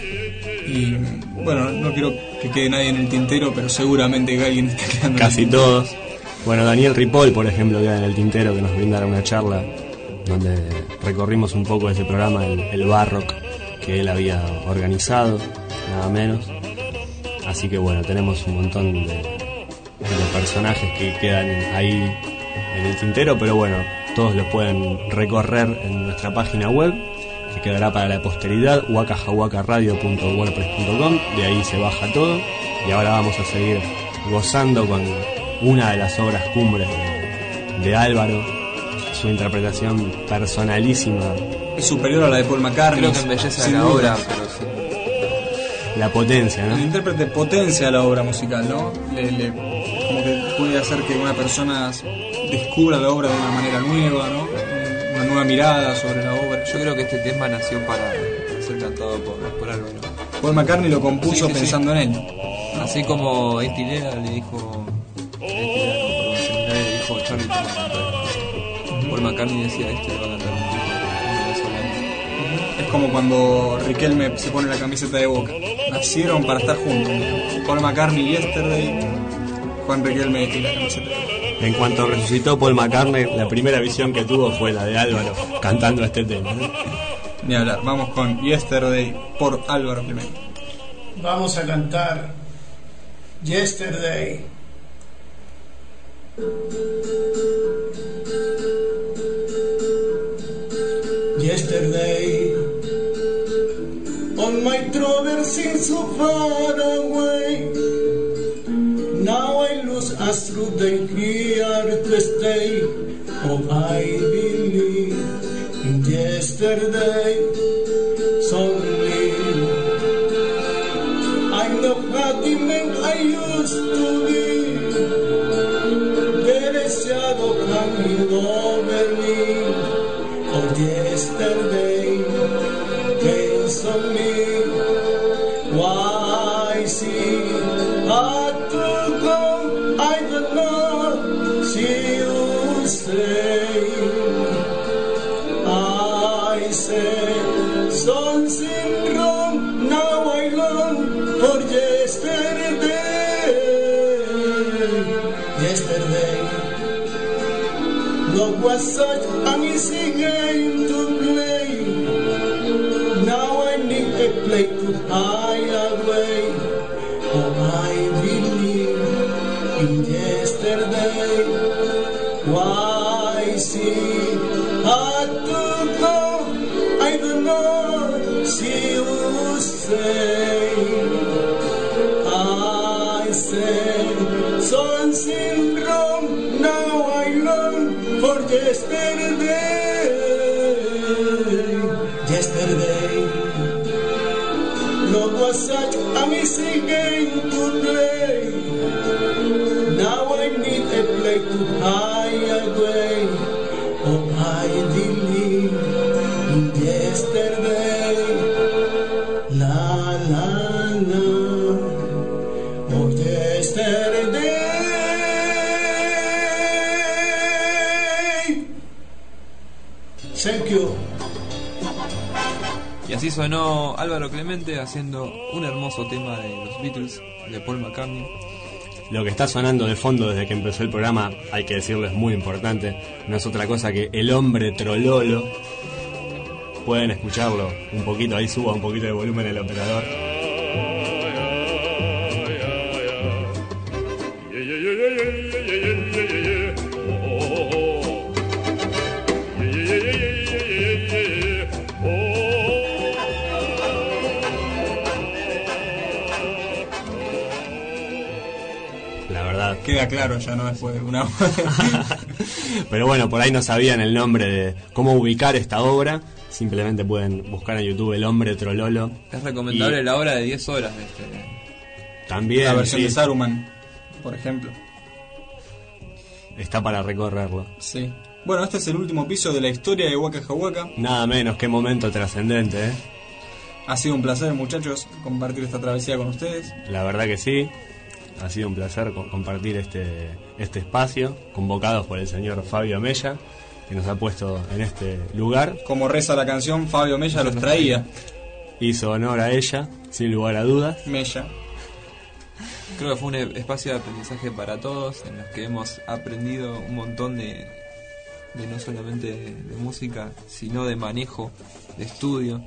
Y bueno, no quiero que quede nadie en el tintero, pero seguramente que alguien está quedando en el casi tintero. todos. Bueno, Daniel Ripoll, por ejemplo, queda en el tintero, que nos brindara una charla donde recorrimos un poco ese programa, el, el Barrock, que él había organizado, nada menos. Así que bueno, tenemos un montón de, de personajes que quedan ahí en el tintero, pero bueno, todos los pueden recorrer en nuestra página web, que quedará para la posteridad, wakajahuacaradio punto wordpress punto com. De ahí se baja todo, y ahora vamos a seguir gozando con una de las obras cumbres de, de Álvaro, su interpretación personalísima. Es superior a la de Paul McCartney. Creo que embellece sin la duda. obra, pero sí. La potencia, ¿no? El intérprete potencia la obra musical, ¿no? Le, le- como que puede hacer que una persona descubra la obra de una manera nueva, ¿no? Una nueva mirada sobre la obra. Yo creo que este tema nació para ser cantado por, por Álvaro. Paul McCartney lo compuso Sí, sí, sí. pensando en él. Así como Eddie Lea le dijo, Eddie Lea, no, perdón, Seminario le dijo Charlie, te va a cantar. Paul McCartney decía, este le va a cantar un tipo, un venezolano. Es como cuando Riquelme se pone la camiseta de Boca. Nacieron para estar juntos. Paul McCartney, Yesterday, Juan Riquelme y la camiseta de Boca. En cuanto resucitó Paul McCartney, la primera visión que tuvo fue la de Álvaro cantando este tema, ¿no? Ni hablar, vamos con Yesterday por Álvaro Clemente. Vamos a cantar Yesterday. Yesterday, on my traversing so far away, now I lose us through the here to stay. Oh, I believe Yesterday, suddenly, I'm the happy man I used to be. The deseado camino venir. Oh, yesterday, days on me. Why see had to come? I don't know. See you say. I say something wrong. Now I long for yesterday. Yesterday, love was such an easy game to play. Now I need a place to hide away. Oh, I believe in yesterday. Why see had to go? I don't know. See you say. I said something wrong. Now I long for yesterday. Yesterday, love was such an easy game to play. Now I need a place to hide away. Oh, I believe in yesterday. La la la. Oh, yesterday. Thank you. Y así sonó Álvaro Clemente haciendo un hermoso tema de los Beatles, de Paul McCartney. Lo que está sonando de fondo desde que empezó el programa, hay que decirlo, es muy importante. No es otra cosa que El Hombre Trololo. Pueden escucharlo un poquito, ahí suba un poquito de volumen el operador. Queda claro ya, ¿no? Después de una Pero bueno, por ahí no sabían el nombre de cómo ubicar esta obra. Simplemente pueden buscar en YouTube El Hombre Trololo. Es recomendable y la obra de diez horas de este. También la versión sí. de Saruman, por ejemplo. Está para recorrerlo. Sí. Bueno, este es el último piso de la historia de Waka Jawaka. Nada menos, qué momento trascendente, ¿eh? Ha sido un placer, muchachos, compartir esta travesía con ustedes. La verdad que sí. Ha sido un placer compartir este, este espacio, convocados por el señor Fabio Mella, que nos ha puesto en este lugar. Como reza la canción, Fabio Mella los traía. Hizo honor a ella, sin lugar a dudas. Mella. Creo que fue un espacio de aprendizaje para todos, en los que hemos aprendido un montón de, de no solamente de, de música, sino de manejo, de estudio.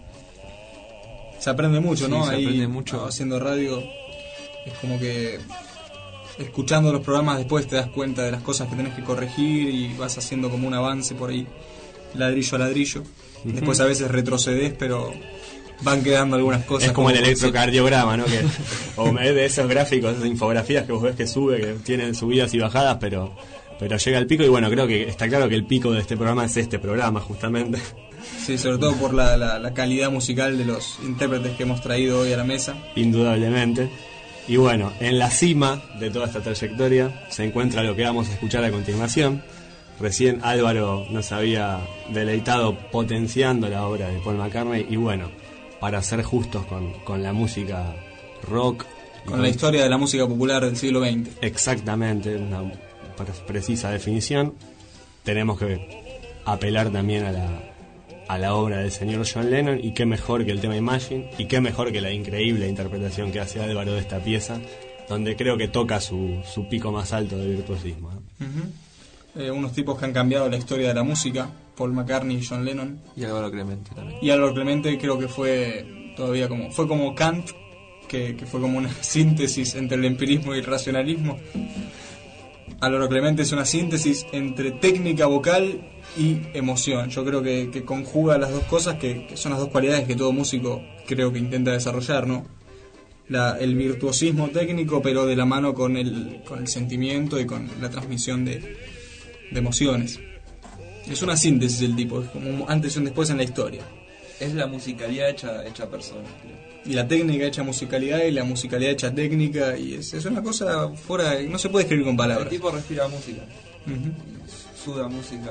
Se aprende mucho, sí, ¿no? Se Ahí, aprende mucho. Haciendo radio. Es como que escuchando los programas después te das cuenta de las cosas que tenés que corregir y vas haciendo como un avance por ahí, ladrillo a ladrillo. Uh-huh. Después a veces retrocedes, pero van quedando algunas cosas. Es como, como el electrocardiograma, ¿no? Que, o de esos gráficos, esas infografías que vos ves que sube, que tienen subidas y bajadas, pero, pero llega al pico. Y bueno, creo que está claro que el pico de este programa es este programa, justamente. Sí, sobre todo por la, la, la calidad musical de los intérpretes que hemos traído hoy a la mesa. Indudablemente. Y bueno, en la cima de toda esta trayectoria se encuentra lo que vamos a escuchar a continuación. Recién Álvaro nos había deleitado potenciando la obra de Paul McCartney. Y bueno, para ser justos con, con la música rock... Con, con la historia de la música popular del siglo veinte. Exactamente, una precisa definición. Tenemos que apelar también a la... a la obra del señor John Lennon, y qué mejor que el tema Imagine, y qué mejor que la increíble interpretación que hace Álvaro de esta pieza, donde creo que toca su, su pico más alto de virtuosismo. Uh-huh. eh, unos tipos que han cambiado la historia de la música, Paul McCartney y John Lennon. Y Álvaro Clemente también. Y Álvaro Clemente creo que fue todavía como fue como Kant, que, que fue como una síntesis entre el empirismo y el racionalismo. Álvaro Clemente es una síntesis entre técnica vocal y emoción. Yo creo que, que conjuga las dos cosas, que, que son las dos cualidades que todo músico creo que intenta desarrollar, ¿no? La, el virtuosismo técnico, pero de la mano con el, con el sentimiento y con la transmisión de, de emociones. Es una síntesis del tipo, es como un antes y un después en la historia. Es la musicalidad hecha, hecha persona, creo. Y la técnica hecha musicalidad y la musicalidad hecha técnica, y es, es una cosa fuera de, no se puede escribir con palabras. El tipo respira música, Ujú. suda música.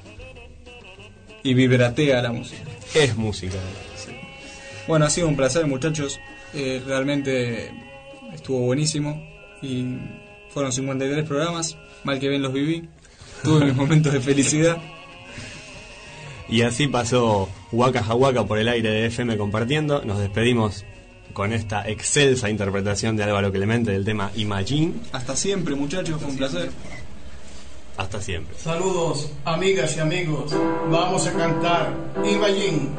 Y vibratea la música. Es música. Sí. Bueno, ha sido un placer, muchachos. Eh, realmente estuvo buenísimo. Y fueron cincuenta y tres programas. Mal que bien los viví. Tuve mis momentos de felicidad. Y así pasó Waka Jawaka por el aire de F M Compartiendo. Nos despedimos con esta excelsa interpretación de Álvaro Clemente del tema Imagine. Hasta siempre, muchachos, fue un placer. Hasta siempre. Saludos, amigas y amigos. Vamos a cantar Imagine.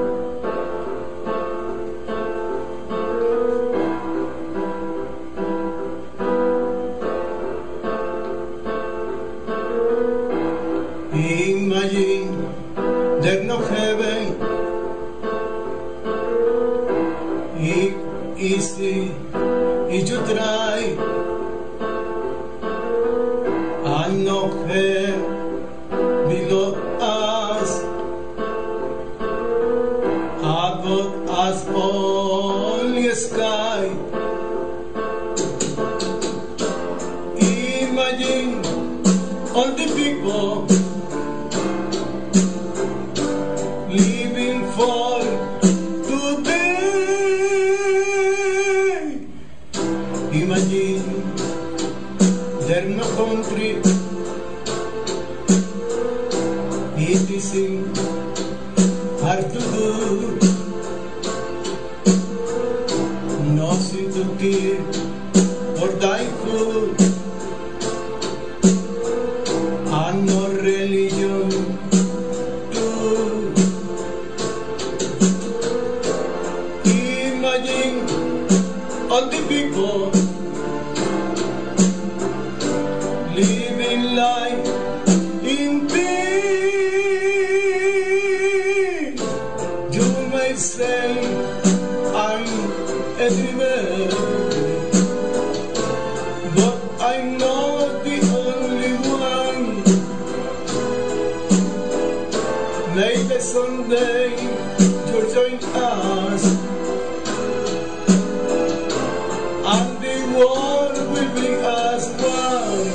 Imagine there's no heaven. It easy if you try. And no hell below us. Above us only sky. Imagine all the people living for today. Imagine there's no country. It isn't hard to do. Nothing to kill or die for. And no religion too. Imagine all the people living life in peace. You may say I'm a dreamer, but I'm not the only one. Maybe someday you'll join us, and the world will be as one.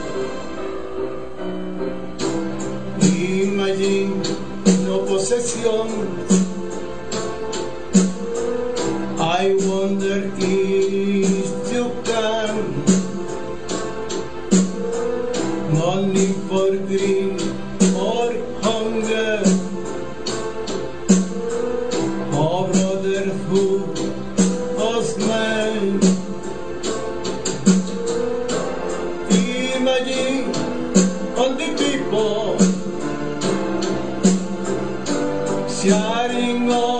Imagine no possession. I wonder if you can. No need for greed or hunger, or brotherhood of man. Imagine all the people sharing all